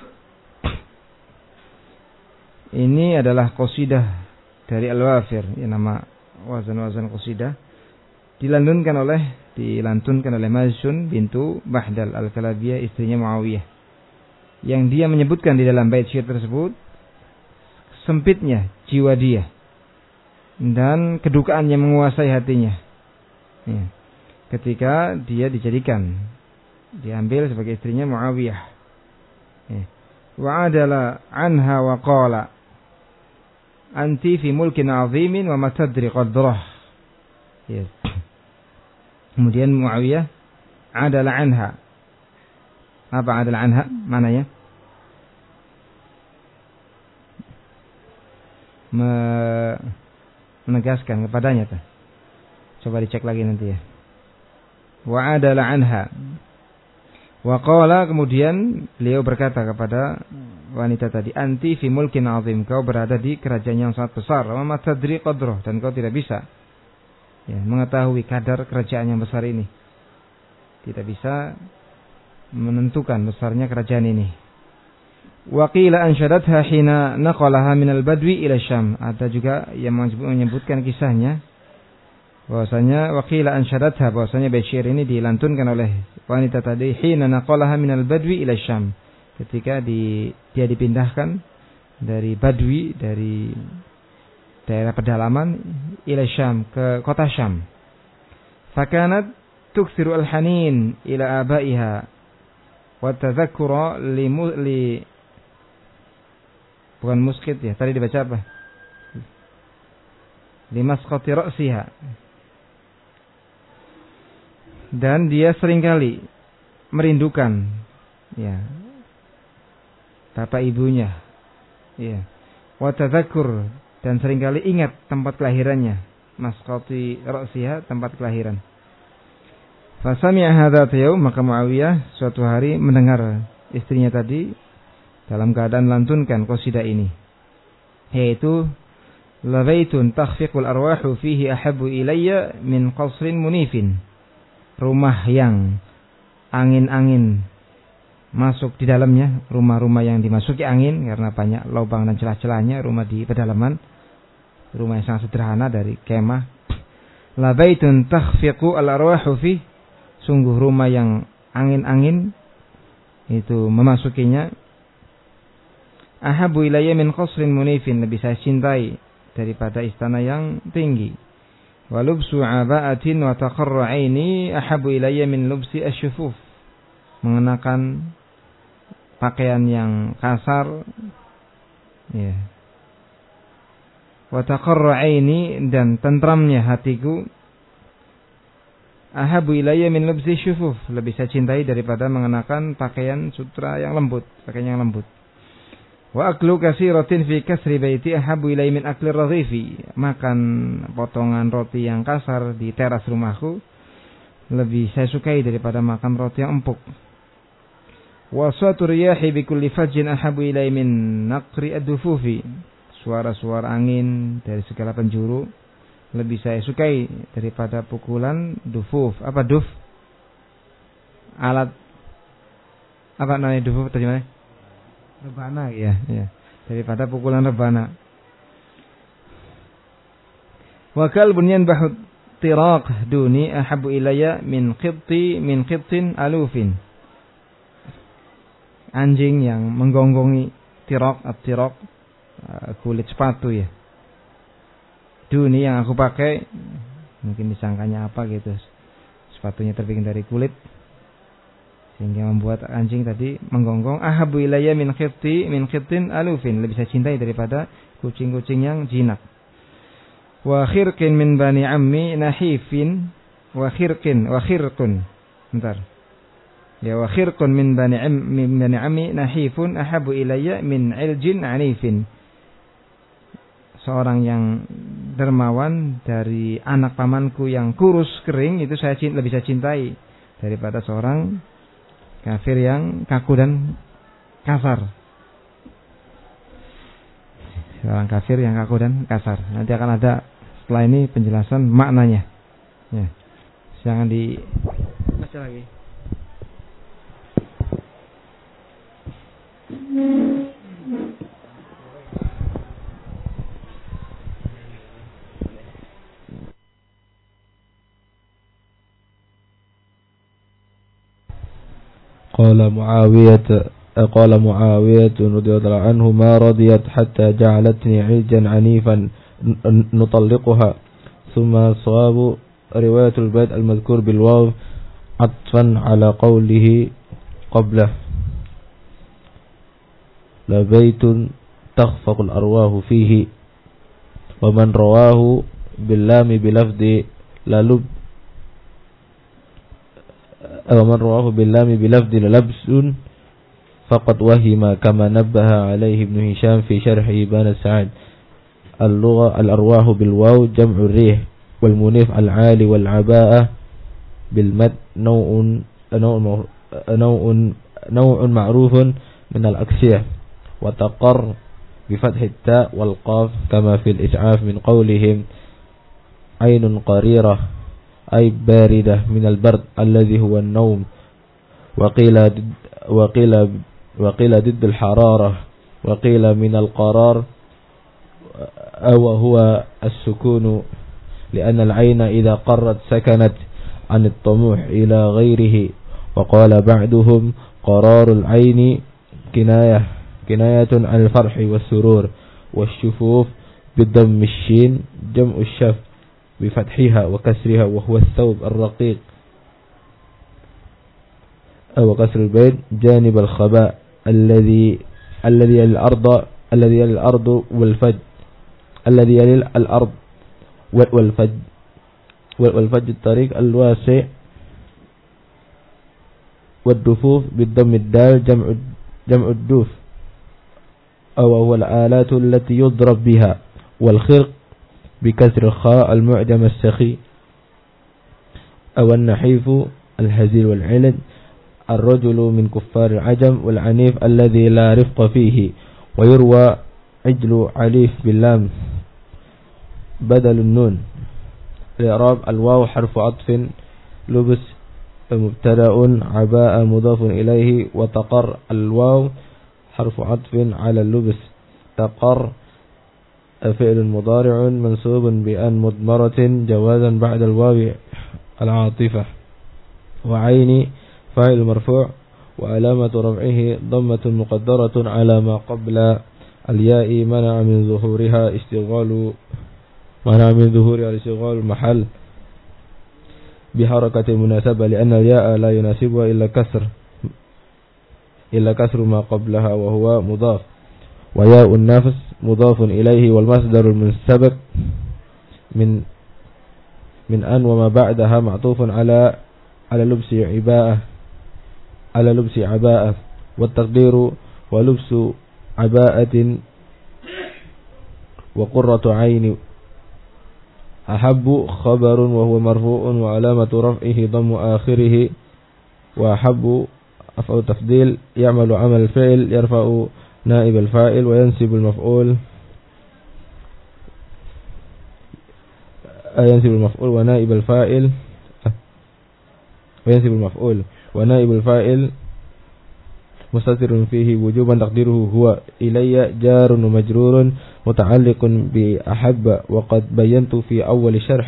Ini adalah qasidah dari Al-Wafir, ya nama wazan-wazan qasidah. Dilantunkan oleh dilantunkan oleh Maisun bintu Bahdal al-Kalabiyah, istrinya Muawiyah, yang dia menyebutkan di dalam bait syair tersebut sempitnya jiwa dia dan kedukaan yang menguasai hatinya ya, ketika dia dijadikan diambil sebagai istrinya Muawiyah ya. Wa adala anha wa qala anti fi mulkin azimin wa ma tadri qadrah ya. Kemudian Muawiyah adala anha. Apa adala anha? Mananya? Menegaskan kepadanya tuh. Coba dicek lagi nanti ya. Wa adala anha. Wa qala, kemudian beliau berkata kepada wanita tadi, anti fi mulkin azim, kau berada di kerajaan yang sangat besar, wa ma tadri qadrah, dan kau tidak bisa ya, mengetahui kadar kerajaan yang besar ini. Tidak bisa menentukan besarnya kerajaan ini. Wa qila anshadatha hina naqalaha min al-badwi ila Syam. Ada juga yang menyebutkan kisahnya bahwasanya wa qila anshadatha, bahwasanya bait syair ini dilantunkan oleh wanita tadi hina naqalaha min al-badwi ila Syam, ketika di, dia dipindahkan dari Badwi, dari daerah pedalaman ila Syam, ke kota Syam. Fakanat tuksiru al-hanin ila abaiha wa tadhakkura li, li bukan muskit ya, tadi dibaca apa? Limasqati ra'siha. Dan dia seringkali merindukan ya bapak ibunya ya, wa tadhakkur, dan seringkali ingat tempat kelahirannya, masqati ra'siha, tempat kelahiran. Fa sami'a hadza yaum, maka Muawiyah suatu hari mendengar istrinya tadi dalam keadaan lantunkan qasidah ini, yaitu labaitun takhfiqul arwahu fihi ahabbu ilayya min qasrin munifin. Rumah yang angin-angin masuk di dalamnya, rumah-rumah yang dimasuki angin karena banyak lubang dan celah-celahnya, rumah di pedalaman, rumah yang sangat sederhana dari kemah. Labaitun takhfiqu al-arwahu fi, sungguh rumah yang angin-angin itu memasukinya. Ahabbu ilayya min qasrin munifin, lebih saya cintai daripada istana yang tinggi. Wa lubsu aba'atin wa taqarra 'aini ahabbu ilayya min lubsi asyufuf, mengenakan pakaian yang kasar ya. Wa taqarra 'aini, dan tentramnya hatiku. Ahabbu ilayya min lubsi syufuf, lebih saya cintai daripada mengenakan pakaian sutra yang lembut, pakaian yang lembut. Wa aklu katsiratin fi kasri baiti ahabbu ilayya min akli raghifi, makan potongan roti yang kasar di teras rumahku lebih saya sukai daripada makan roti yang empuk. Wa satu riyahi bi kulli fajjin ahabbu ilayya min naqri ad-dufufi, suara-suara angin dari segala penjuru lebih saya sukai daripada pukulan dufuf. Apa duf? Alat apa namanya dufuf tadi mana? Rebana ya, ya. Daripada pukulan rebana. Wa kalbun yanbahu tiraq duni ahabbu ilayya min qibti min qibtin alufin. anjing yang menggonggongi tirok, at-tirok, kulit sepatu ya. Duh, ini yang aku pakai, mungkin disangkanya apa gitu, sepatunya terbikin dari kulit, sehingga membuat anjing tadi menggonggong. Ahabu ilayya min khirti min khirtin alufin, lebih saya cintai daripada kucing-kucing yang jinak. Wa khirqin min bani ammi nahifin, wa khirqin wa khirqun. Bentar. Ya, wa khirqun min bani ammi min bani ammi nahifun ahabu ilayya min iljin anifin. Seorang yang dermawan dari anak pamanku yang kurus kering itu saya cinta, lebih saya cintai daripada seorang kafir yang kaku dan kasar. Seorang kafir yang kaku dan kasar. Nanti akan ada setelah ini penjelasan maknanya. Ya. Jangan di baca lagi. Qala Muawiyah qala Muawiyah radhiyallahu anhu ma radiyat hatta ja'alatni 'iljan 'anifan nutalliquha thumma sawabu riwayatul bait al-madhkur bil waw 'atfan 'ala qawlihi qablah la baitun takhfaqul arwahu fihi wa man rawahu bil lam bilafdi la lub ومن رواه باللام بلفظ لبس فقد وهم كما نبه عليه ابن هشام في شرح إبان السعد. اللغة الأرواح بالواو جمع الريح والمنيف العالي والعباءة بالمد نوع نوع نوع نوع معروف من الأكسية وتقر بفتح التاء والقاف كما في الإسعاف من قولهم عين قريرة أي باردة من البرد الذي هو النوم وقيل وقيل وقيل ضد الحرارة وقيل من القرار وهو السكون لأن العين إذا قرت سكنت عن الطموح إلى غيره وقال بعدهم قرار العين كناية كناية عن الفرح والسرور والشفوف بالضم الشين جمع الشف بفتحها وكسرها وهو الثوب الرقيق أو كسر البيت جانب الخباء الذي الذي يلي الأرض الذي يلي الأرض والفج الذي يلي الأرض والفج والفج الطريق الواسع والدفوف بالضم الدال جمع جمع الدوف أو هو الآلات التي يضرب بها والخرق بكسر الخاء المعجم السخي أو النحيف الهزيل والعلج الرجل من كفار العجم والعنيف الذي لا رفق فيه ويروى عجل عليف باللام بدل النون الإعراب الواو حرف عطف لبس مبتدأ عباء مضاف إليه وتقر الواو حرف عطف على اللبس تقر فعل مضارع منصوب بأن مضمرة جوازا بعد الواو العاطفة وعين فاعل مرفوع وعلامة رفعه ضمة مقدرة على ما قبل الياء منع من ظهورها اشتغال منع من ظهورها اشتغال المحل بحركة المناسبة لأن الياء لا يناسبها إلا كسر إلا كسر ما قبلها وهو مضاف وياء النفس مضاف إليه والمصدر المنسبك من من أن وما بعدها معطوف على على لبس عباءة على لبس عباءة والتقدير ولبس عباءة وقرة عين أحب خبر وهو مرفوع وعلامة رفعه ضم آخره وأحب أفعل تفضيل يعمل عمل الفعل يرفع نائب الفاعل وينسب المفعول ينسب المفعول ونائب الفاعل وينسب المفعول ونائب الفاعل مستتر فيه وجوبا تقديره هو إلي جار ومجرور متعلق بأحب وقد بينت في أول شرح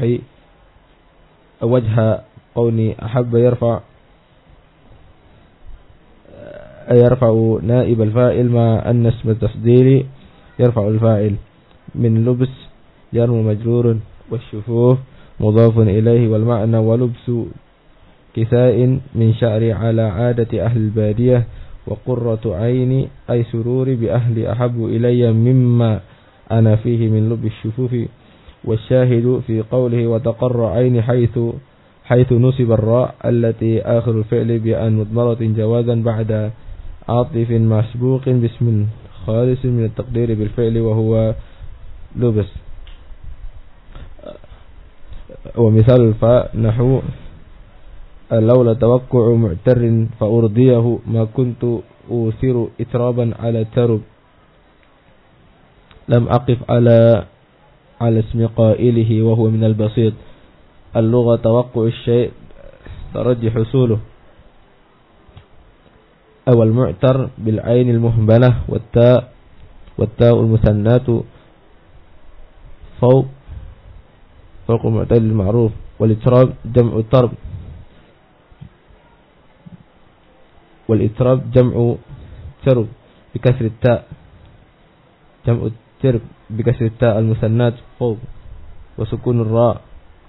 وجه قول أحب يرفع يرفع نائب الفاعل مع أن اسم التفضيل يرفع الفاعل. من لبس جر مجرور، والشفوف مضاف إليه، والمعنى ولبس كساء من شعر على عادة أهل البادية، وقرة عيني أي سروري بأهل أحب إلي مما أنا فيه من لب الشفوف. والشاهد في قوله وتقر عيني حيث حيث نصب الراء التي آخر الفعل بأن مضمرة جوازا بعد عاطف مسبوق باسم خالص من التقدير بالفعل وهو لبس. ومثال الفاء نحو لولا توقع معتر فأرضيه ما كنت أوثر إترابا على ترب. لم أقف على على اسم قائله وهو من البسيط. اللغة توقع الشيء ترجي حصوله. أو المعتر بالعين المهملة والتاء والتاء المثنات فوق فوق المعتل المعروف. والإتراب جمع ترب، والإتراب جمع ترب بكسر التاء، جمع ترب بكسر التاء المثنات فوق وسكون الراء.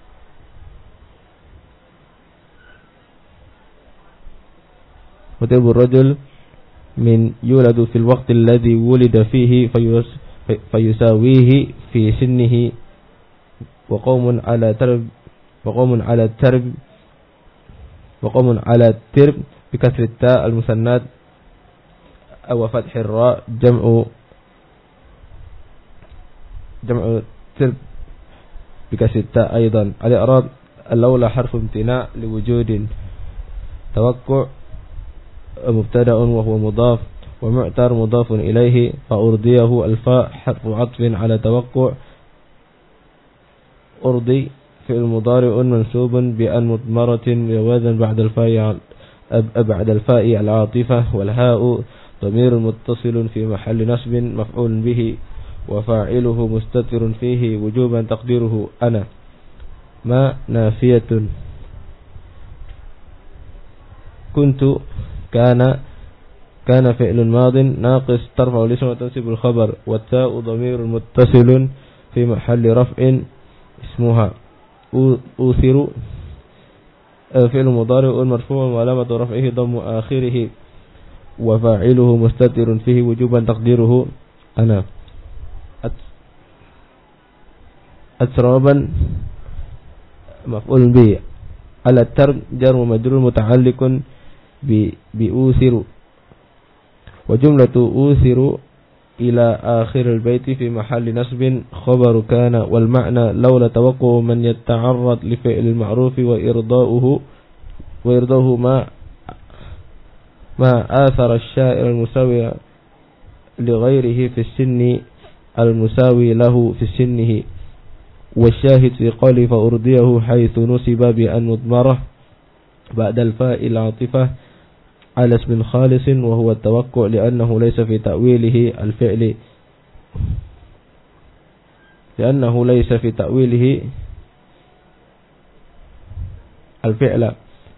وترب الرجل من يولد في الوقت الذي ولد فيه فيساويه في سنه. وقوم على ترب وقوم على الترب وقوم على الترب بكسر التاء المثنات أو فتح الراء جمع جمع ترب بكسر التاء أيضا. الإعراب اللولا حرف امتناع لوجود توقع مبتدأ وهو مضاف، ومعتر مضاف إليه، فأرضيه الفاء حرف عطف على توقع. أرضي فعل مضارع منسوب بأن مضمرة جوازا بعد الفاء بعد الفاء العاطفة، والهاء ضمير متصل في محل نصب مفعول به، وفاعله مستتر فيه وجوبا تقديره أنا. ما نافية. كنت كان كان فعل ماض ناقص ترفع الاسم وتنصب الخبر، والتاء ضمير متصل في محل رفع اسمها. أوثر فعل مضارع مرفوع وعلامة رفعه ضم آخره، وفاعله مستتر فيه وجوبا تقديره أنا. أترابا مفعول به. على الترب جر ومجرور متعلق بأوثر، وجملة أوثر إلى آخر البيت في محل نصب خبر كان، والمعنى لولا توقع من يتعرض لفعل المعروف وإرضاؤه وإرضاؤه ما ما آثر الشاعر المساوي لغيره في السن المساوي له في سنه. والشاهد في قوله فأرضيه حيث نصب بأن مضمرة بعد الفاء العاطفة على اسم خالص وهو التوقع، لأنه ليس في تأويله الفعل لأنه ليس في تأويله الفعل.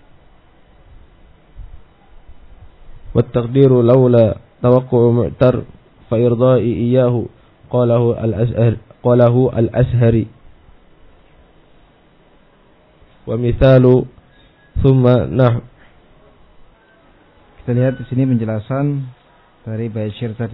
والتقدير لولا توقع معتر فإرضائي إياه قاله الأزهر قاله الأزهري. ومثال ثم نحو. Kita lihat di sini penjelasan dari bait syair tadi.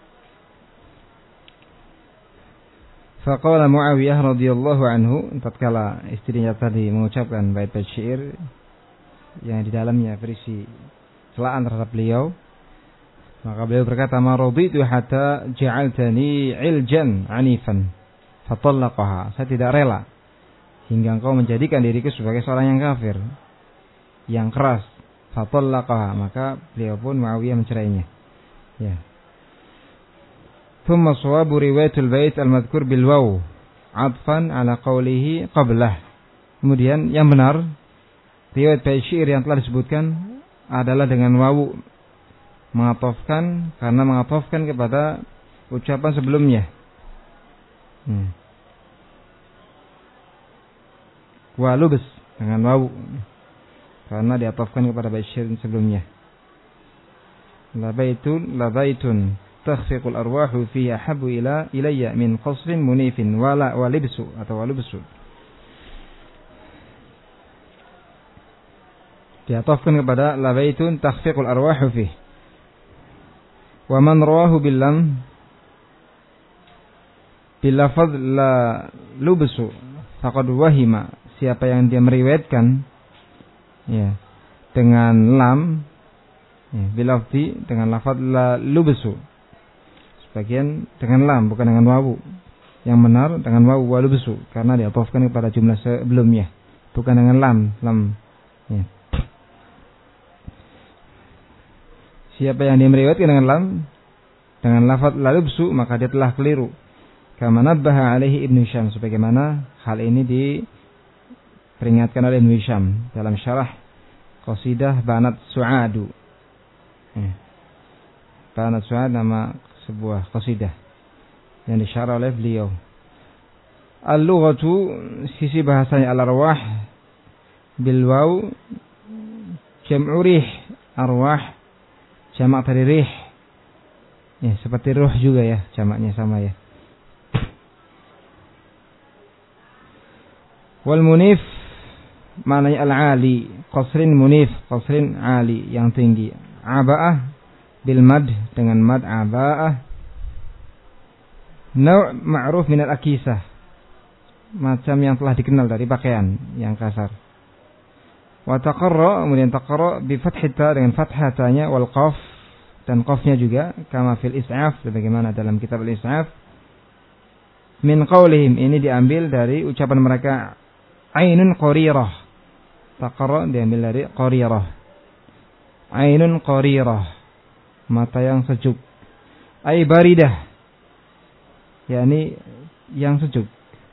Faqala Muawiyah radhiyallahu anhu, tatkala istrinya tadi mengucapkan bait-bait syair yang di dalamnya berisi celaan terhadap beliau, maka beliau berkata, "Ma raditu hatta ja'altani 'iljan 'anifan fatallaqaha." Saya tidak rela hingga engkau menjadikan diriku sebagai seorang yang kafir, yang keras. Fatallaqaha, maka beliau pun Muawiyah mencerainya. Ya. Thumma sawabu riwayatul bait al-madhkur bil waw 'atfan ala qawlihi qablah. Kemudian yang benar riwayat bait syair yang telah disebutkan adalah dengan wawu, mengatofkan karena mengatofkan kepada ucapan sebelumnya. Hmm. Wa lubs dengan wawu karena diatofkan kepada bait syair sebelumnya. Labaitun labaitun takhfiqul arwahu fiha habu ila ilayya min qasrin munifin wala walibsu atau walibsu. Diatofkan kepada labaitun takhfiqul arwahu fihi. Wa man rawahu bil lam bil lafaz la lubsu faqad wahima. Siapa yang dia meriwayatkan ya dengan lam ya, bilafzi dengan lafaz la lubsu. Sebagian dengan lam bukan dengan wawu. Yang benar dengan wawu wa lubsu karena diatofkan kepada jumlah sebelumnya, bukan dengan lam, lam ya. Siapa yang dia meriwayatkan dengan lam dengan lafaz la lubsu maka dia telah keliru. Kama nabbaha alaihi Ibnu Hisham, sebagaimana hal ini diperingatkan oleh Ibnu Hisham dalam syarah qasidah Banat Su'adu. Ya. Banat Su'ad nama sebuah qasidah yang disyarah oleh beliau. Al-lughatu, sisi bahasanya al-arwah bil waw jam'u rih, arwah jamak dari rih. Ya, seperti ruh juga ya, jamaknya sama ya. Wal munif maknanya al-ali, qasrin munif, qasrin ali yang tinggi. Aba'ah bil mad dengan mad aba'ah. Naw' ma'ruf min al-akisah, macam yang telah dikenal dari pakaian yang kasar. Wa taqarra, kemudian taqarra bi fathita dengan fathatanya wal qaf dan qafnya juga kama fil is'af, sebagaimana dalam kitab al-is'af. Min qaulihim, ini diambil dari ucapan mereka, ainun qarirah. Taqarra diambil dari qarirah. Ainun qarirah, mata yang sejuk. Ai baridah, yakni yang sejuk.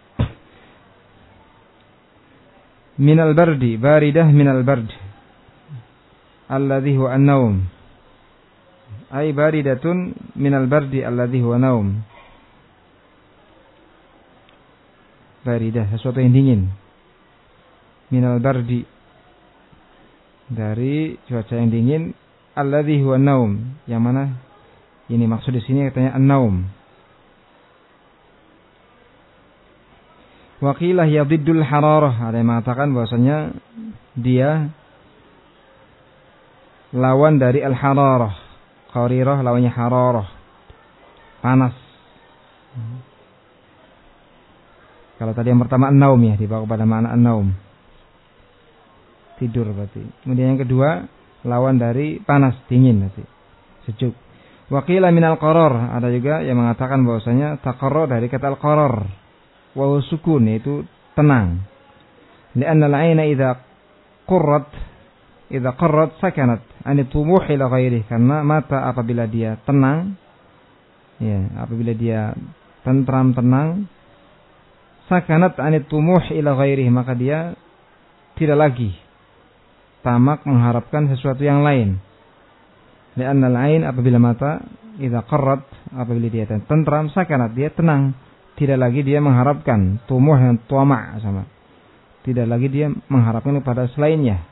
Minal bardi, baridah minal bard alladhi huwa an-naum. Ay baridatun minal bardi alladhi huwa naum. Baridah, sesuatu yang dingin. Minal bardi, dari cuaca yang dingin. Alladhi huwa naum, yang mana ini maksud di sini katanya an-naum. Waqilah yadiddul hararah, ada yang mengatakan bahwasanya dia lawan dari al-hararah. Qarirah lawannya hararah, panas. Kalau tadi yang pertama an-naum ya, dibawa kepada makna an-naum, tidur berarti. Kemudian yang kedua lawan dari panas, dingin berarti, sejuk. Waqilah minal qarar, ada juga yang mengatakan bahwasanya taqarra dari kata al-qarar. Wa sukun, yaitu tenang. Lianna al-'aina idza qurrat idza qarrat sakanat an tumuh ila ghairi, karena mata apabila dia tenang ya, apabila dia tentram tenang, sakanat an tumuh ila ghairi, maka dia tidak lagi tamak mengharapkan sesuatu yang lain. Lianna al-'ain, apabila mata idza qarrat, apabila dia tentram, sakanat dia tenang, tidak lagi dia mengharapkan, tumuh dan tuama' sama. Tidak lagi dia mengharapkan kepada selainnya.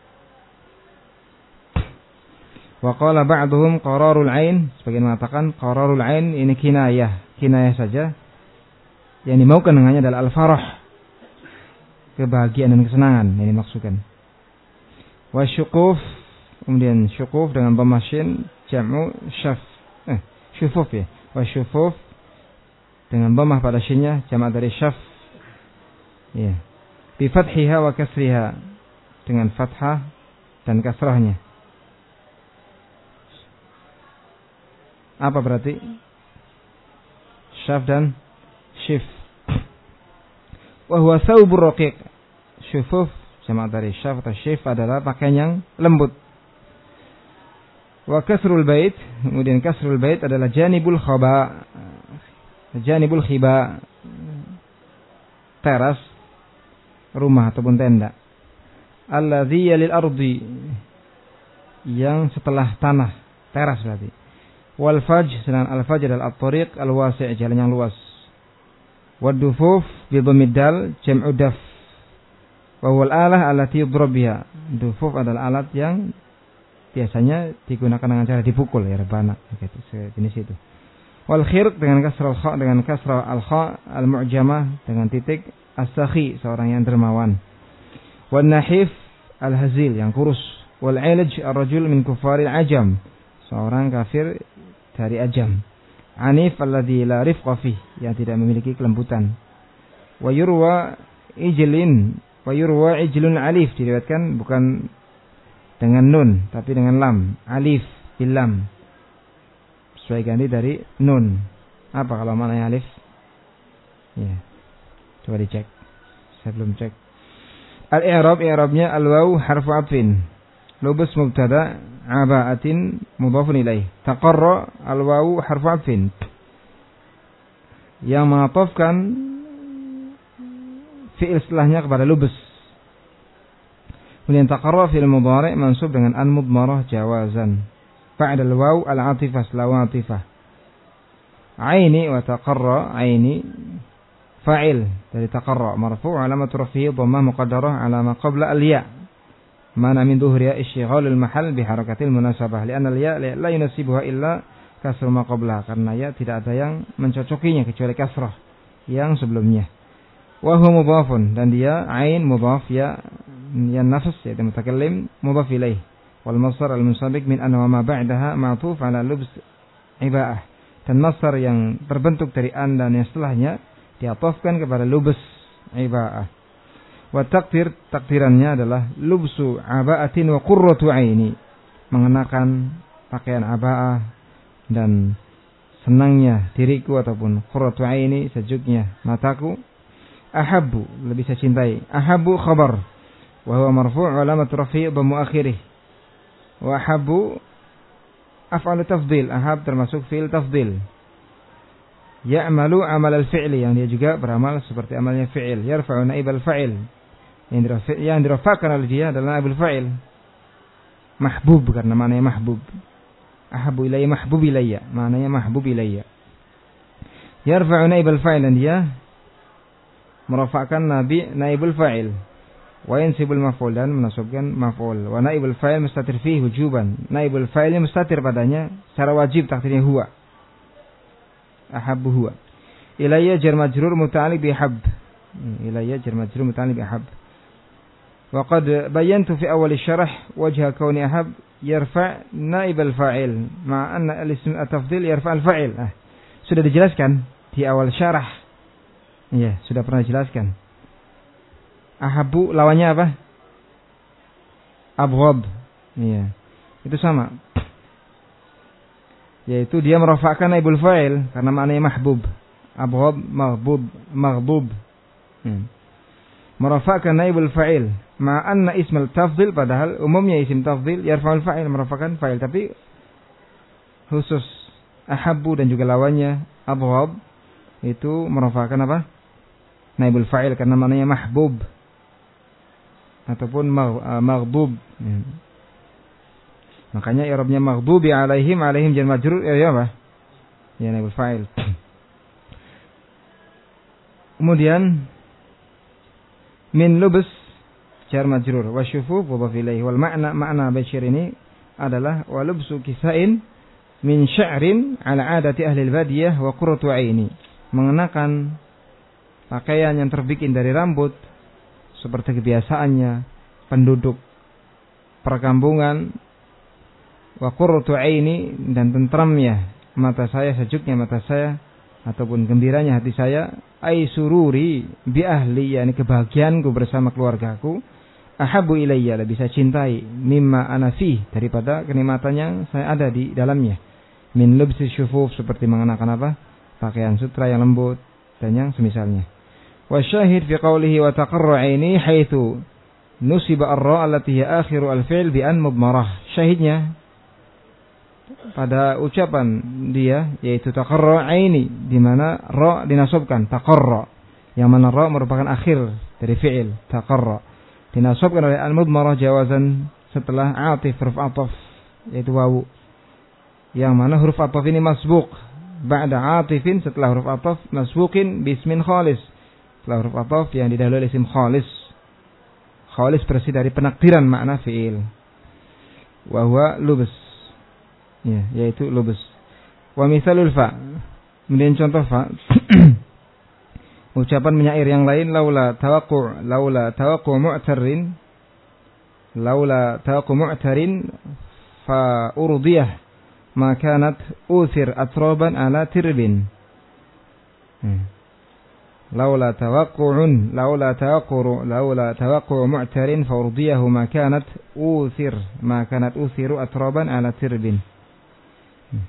Wa qala ba'duhum qararul ain, sebagian mengatakan qararul ain ini kinayah, kinayah saja. Yang dimaukan dengannya adalah al-farah, kebahagiaan dan kesenangan yang dimaksudkan. Wa syuquf, kemudian syuquf dengan dhammah jam'u syaf, eh syufuf ya. Wa syufuf dengan dhammah pada shinnya, jamak dari syaf ya. Bi fathiha wa kasriha, dengan fathah dan kasrahnya. Apa berarti? Syaf dan shif. Wa huwa thawbur raqiq. Syufuf jamak dari syaf atau shif adalah pakaian yang lembut. Wa kasrul bait, kemudian kasrul bait adalah janibul khaba. Janibul khiba, teras rumah ataupun tenda. Alladzi yalil ardi, yang setelah tanah, teras berarti. Wal faj, sedangkan al faj adalah at-tariq al-wasi', jalan yang luas. Wad dufuf bi dhammid dal jam'u daf. Wa huwa al-alah allati yudrab biha. Dufuf adalah alat yang biasanya digunakan dengan cara dipukul ya rebana gitu jenis itu. Wal khirq dengan kasrah al-kha dengan kasrah al-kha al-mu'jamah dengan titik, as-sakhi seorang yang dermawan. Wan nahif al-hazil yang kurus. Wal ilaj ar-rajul min kufaril ajam seorang kafir dari Ajam. Anif alladhi la rifqa fih yang tidak memiliki kelembutan. Wa yurwa ijlin wa yurwa ijlun alif diriwayatkan bukan dengan nun tapi dengan lam, alif bil lam. Sesuai ganti dari nun. Apa kalau maknanya alif? Ya. Coba dicek. Saya belum cek. Al-i'rab i'rabnya al-waw harfu atfin. Lubus mubtada aba'atin mudhafun ilaih. Taqarra al-waw harfu atfin. Yang mengatofkan fi'il setelahnya kepada lubus. Kemudian taqarra fi'il mudhari' mansub dengan an mudmarah jawazan. Ba'da al-waw al-atifah setelah atifah. Aini wa taqarra aini fa'il dari taqarra marfu' alamatu rafihi dhammah muqaddarah ala ma qabla al-ya. Mana min dhuhriya isyghal al-mahall bi harakatil munasabah li'anna al-ya la yunasibuha illa kasr ma qabla karena ya tidak ada yang mencocokinya kecuali kasrah yang sebelumnya. Wa huwa mudhafun dan dia ain mudhaf ya yang nafs yaitu mutakallim mudhaf ilaih wal masdar al-munsabiq min anna ma ba'daha ma'tuf ala lubs iba'ah dan masdar yang terbentuk dari an dan yang setelahnya diatofkan kepada lubs iba'ah. Wa takdir takdirannya adalah lubsu aba'atin wa qurratu aini mengenakan pakaian aba'ah dan senangnya diriku ataupun qurratu aini sejuknya mataku. Ahabbu lebih saya cintai. Ahabbu khabar wa huwa marfu' alamat rafi' dhammu akhirih. Wa ahabbu af'al tafdhil. Ahab termasuk fi'il tafdhil. Ya'malu amal al-fi'li yang dia juga beramal seperti amalnya fi'il. Yarfa'u naib al-fa'il. Yang dirafa'kan oleh dia adalah naib al-fa'il. Mahbub karena maknanya mahbub. Ahabbu ilayya mahbub ilayya. Maknanya mahbub ilayya. Yarfa'u naib al-fa'il dan dia merafa'kan nabi naibul fa'il wa yansibul maf'ul dan menasabkan maf'ul wa naibul fa'il mustatir fihi wujuban. Naibul fa'il mustatir padanya secara wajib takdirnya huwa. Ahabbu huwa. Ilayya jar majrur muta'alliq bi hab. Ilayya jar majrur muta'alliq bi hab. Wa qad bayantu fi awal asy-syarh wajha kauni ahab yarfa' naibul fa'il ma'a anna al-ism at-tafdhil yarfa' al-fa'il. Ah, sudah dijelaskan di awal syarah. Iya, sudah pernah jelaskan. Ahabbu lawannya apa? Abghad. Iya. Itu sama. Yaitu dia merafa'kan naibul fa'il karena maknanya mahbub. Abghad maghdub maghdub. Hmm. Merafa'kan naibul fa'il ma anna ismul tafdhil padahal umumnya isim tafdhil yarfa'ul fa'il merafa'kan fa'il tapi khusus ahabbu dan juga lawannya abghad itu merafa'kan apa? Naibul fa'il karena maknanya mahbub ataupun maghdub. Ya. Makanya i'rabnya maghdubi alaihim alaihim jar majrur ya apa? Ya naibul fa'il. Kemudian min lubs jar majrur wa syufuf mudhaf ilaihi wal ma'na ma'na basyir ini adalah wa lubsu kisain min sya'rin ala 'adati ahli al-badiyah wa qurratu 'aini. Mengenakan pakaian yang terbikin dari rambut seperti kebiasaannya penduduk perkampungan wa qurratu aini dan tentramnya mata saya sejuknya mata saya ataupun gembiranya hati saya ai sururi bi ahli yakni kebahagiaanku bersama keluargaku ahabbu ilayya lebih saya cintai mimma ana fi daripada kenikmatan yang saya ada di dalamnya min lubsi syufuf seperti mengenakan apa pakaian sutra yang lembut dan yang semisalnya. Wa syahid fi qawlihi wa taqarra 'aini haitsu nusiba ar-ra' allati hiya akhiru al-fi'l bi an mudmarah. Syahidnya pada ucapan dia yaitu taqarra 'aini di mana ra dinasabkan taqarra yang mana ra merupakan akhir dari fi'il taqarra dinasabkan oleh al-mudmarah jawazan setelah atif huruf athaf yaitu wawu yang mana huruf athaf ini masbuq ba'da atifin setelah huruf athaf masbuqin bismin khalis setelah huruf athaf yang didahului isim khalis khalis bersih dari penakdiran makna fi'il. wa huwa lubs. Ya, yaitu lubs. Wa mithalul fa. Kemudian contoh fa. Ucapan penyair yang lain laula tawaqqu' laula tawaqqu' mu'tarin laula tawaqqu' mu'tarin fa urdiyah ma kanat uthir atraban ala tirbin. Hmm. Laula tawaqqu'un laula tawaqquru laula tawaqqu'u mu'tarin fa urdiyahu ma kanat uthir ma kanat uthiru atraban ala tirbin. Hmm.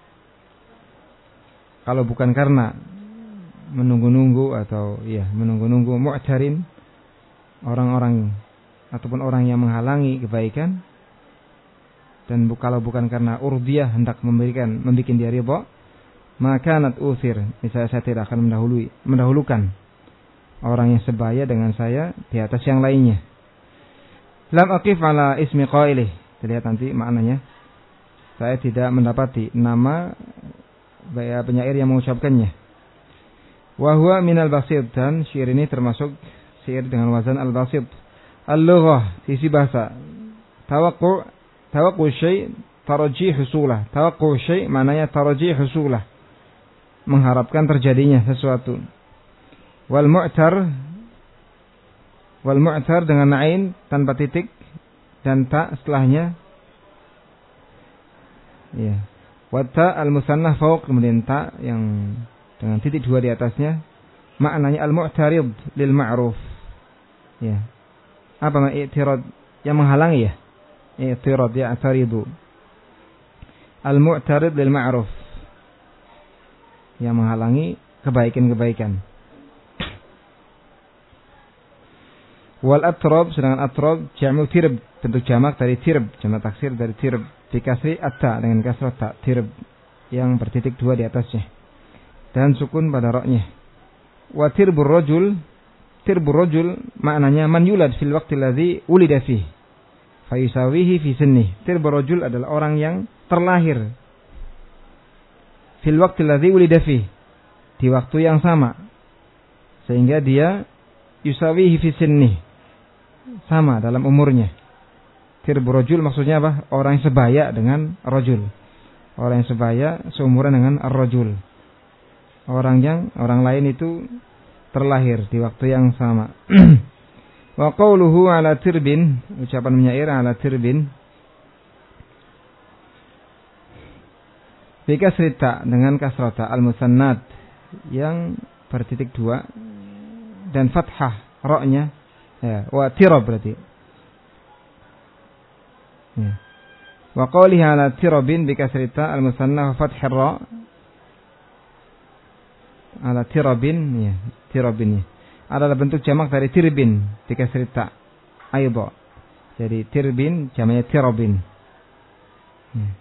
Kalau bukan karena menunggu-nunggu atau ya menunggu-nunggu mu'tarin, orang-orang ataupun orang yang menghalangi kebaikan, dan bu, kalau bukan karena urdiyah hendak memberikan membikin dia ridha, maka nat usir, misalnya saya tidak akan mendahului mendahulukan orang yang sebaya dengan saya di atas yang lainnya. Lam aqif ala ismi qailih, terlihat nanti maknanya. Saya tidak mendapati nama penyair yang mengucapkannya. Wa huwa minal basit, dan syair ini termasuk syair dengan wazan al-basit. Al-lughah, sisi bahasa. Tawaqqu' tawaqqu' syai' tarji husulah. Tawaqqu' syai' maknanya tarji husulah, mengharapkan terjadinya sesuatu. Wal mu'tar wal mu'tar dengan ain tanpa titik dan ta setelahnya. Ya. Wa ta al-musannah fawq, kemudian ta yang dengan titik dua di atasnya, maknanya al-mu'tarid lil ma'ruf. Ya. Apa makna i'tirad? Yang menghalangi ya. I'tirad ya ataridu. Al-mu'tarid lil ma'ruf, yang menghalangi kebaikan-kebaikan. Wal atrab, sedangkan atrab jamu tirb, bentuk jamak dari tirb, jamak taksir dari tirb, dikasri atta dengan kasrah ta, tirb yang bertitik dua di atasnya dan sukun pada roknya. Wa tirbur rajul, tirbur rajul maknanya man yulad fil waqti alladhi ulida fihi fa yusawihi fi sinni. Tirbur rajul adalah orang yang terlahir fil waqti alladhi ulida fihi, di waktu yang sama sehingga dia yusawihi fi sinni, sama dalam umurnya. Tirbur rajul maksudnya apa? Orang yang sebaya dengan rajul. Orang yang sebaya seumuran dengan ar-rajul. Orang yang orang lain itu terlahir di waktu yang sama. Wa qawluhu ala tirbin, ucapan penyair ala tirbin bi kasri ta dengan kasrah ta al-musannad yang bertitik dua dan fathah ra-nya, ya, wa tirab berarti. Ya. Wa qawlihi ala tirabin bi kasri ta al-musannah wa fathir ra ala tirabin, ya, tirabin ya, adalah bentuk jamak dari tirbin bi kasri ta aidha. Jadi tirbin jamaknya tirabin. Ya.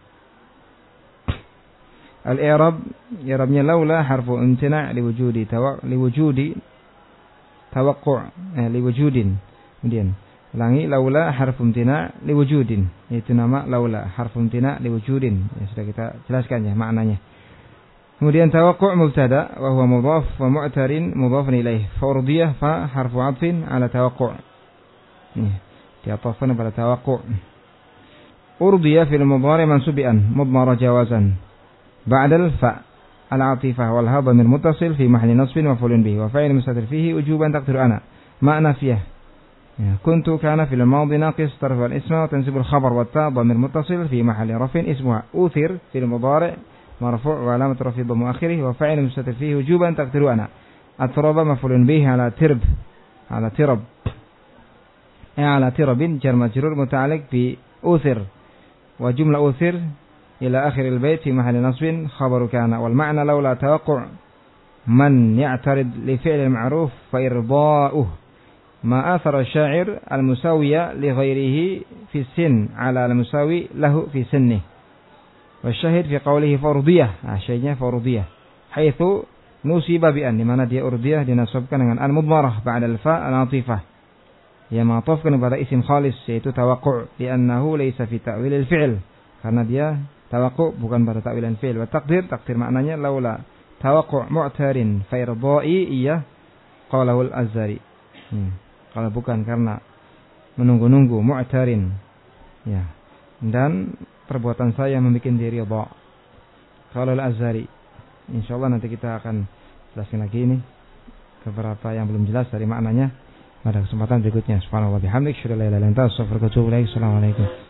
Al-i'rab, i'rabnya laula harfu imtina' liwujudi tawa' liwujudi tawaqq' eh, liwujudin. Kemudian ulangi, laula harfu imtina' liwujudin, yaitu nama laula harfu imtina' liwujudin. Ya, sudah kita jelaskan ya maknanya. Kemudian tawaqq' mubtada wa huwa mudhaf wa mu'tarin mudhafun ilaih. Fa urdiyah fa harfu 'athfin 'ala tawaqq'. Ya, diatafkan pada tawaqq'. Urdiyah fil mudhari' mansubian mudmara jawazan ba'dal fa al-'atifah wal ha dhamir muttasil fi mahalli nasbin maf'ulun bihi wa fa'il mustatir fihi wujuban taqdiru ana ma nafiyah. Ya, kuntu kana fil madhi naqis tarfa al-isma wa tansibu al-khabar wa ta dhamir muttasil fi mahalli raf'in ismuha uthir fil mudhari' marfu' wa alamat rafi' dhammu akhirih wa fa'il mustatir fihi wujuban taqdiru ana atraba maf'ulun bihi ala tirb ala tirab ya ala tirabin jar majrur muta'alliq bi uthir wa jumla uthir ila akhir al-bait fi mahalli nasbin khabaru kana wal ma'na laula tawaqqu' man ya'tarid li fi'l al-ma'ruf fa irda'uhu ma athara asy-sya'ir al-musawiya li ghairihi fi sin ala al-musawi lahu fi sinni. Wa syahid fi qawlihi fardiyah, ah syahidnya fardiyah haitsu nusiba bi an, di mana dia urdiyah dinasabkan dengan al-mudmarah ba'da al-fa al-atifah yang ma'tufkan kepada isim khalis yaitu tawaqqu' li annahu laysa fi ta'wil al-fi'l, karena dia tawaqqu' bukan pada ta'wilan fi'il. Wa taqdir, takdir maknanya laula tawaqqu' mu'tarin fa irdai iya qalahu al-Azhari. Hmm. Kalau bukan karena menunggu-nunggu mu'tarin, ya, dan perbuatan saya membuat diri ridha. Qala al-Azhari. Insyaallah nanti kita akan jelaskan lagi ini beberapa yang belum jelas dari maknanya pada kesempatan berikutnya. Subhanallah bihamdik, syada la ilaha illa anta, astaghfiruka wa atubu ilaik. Assalamualaikum.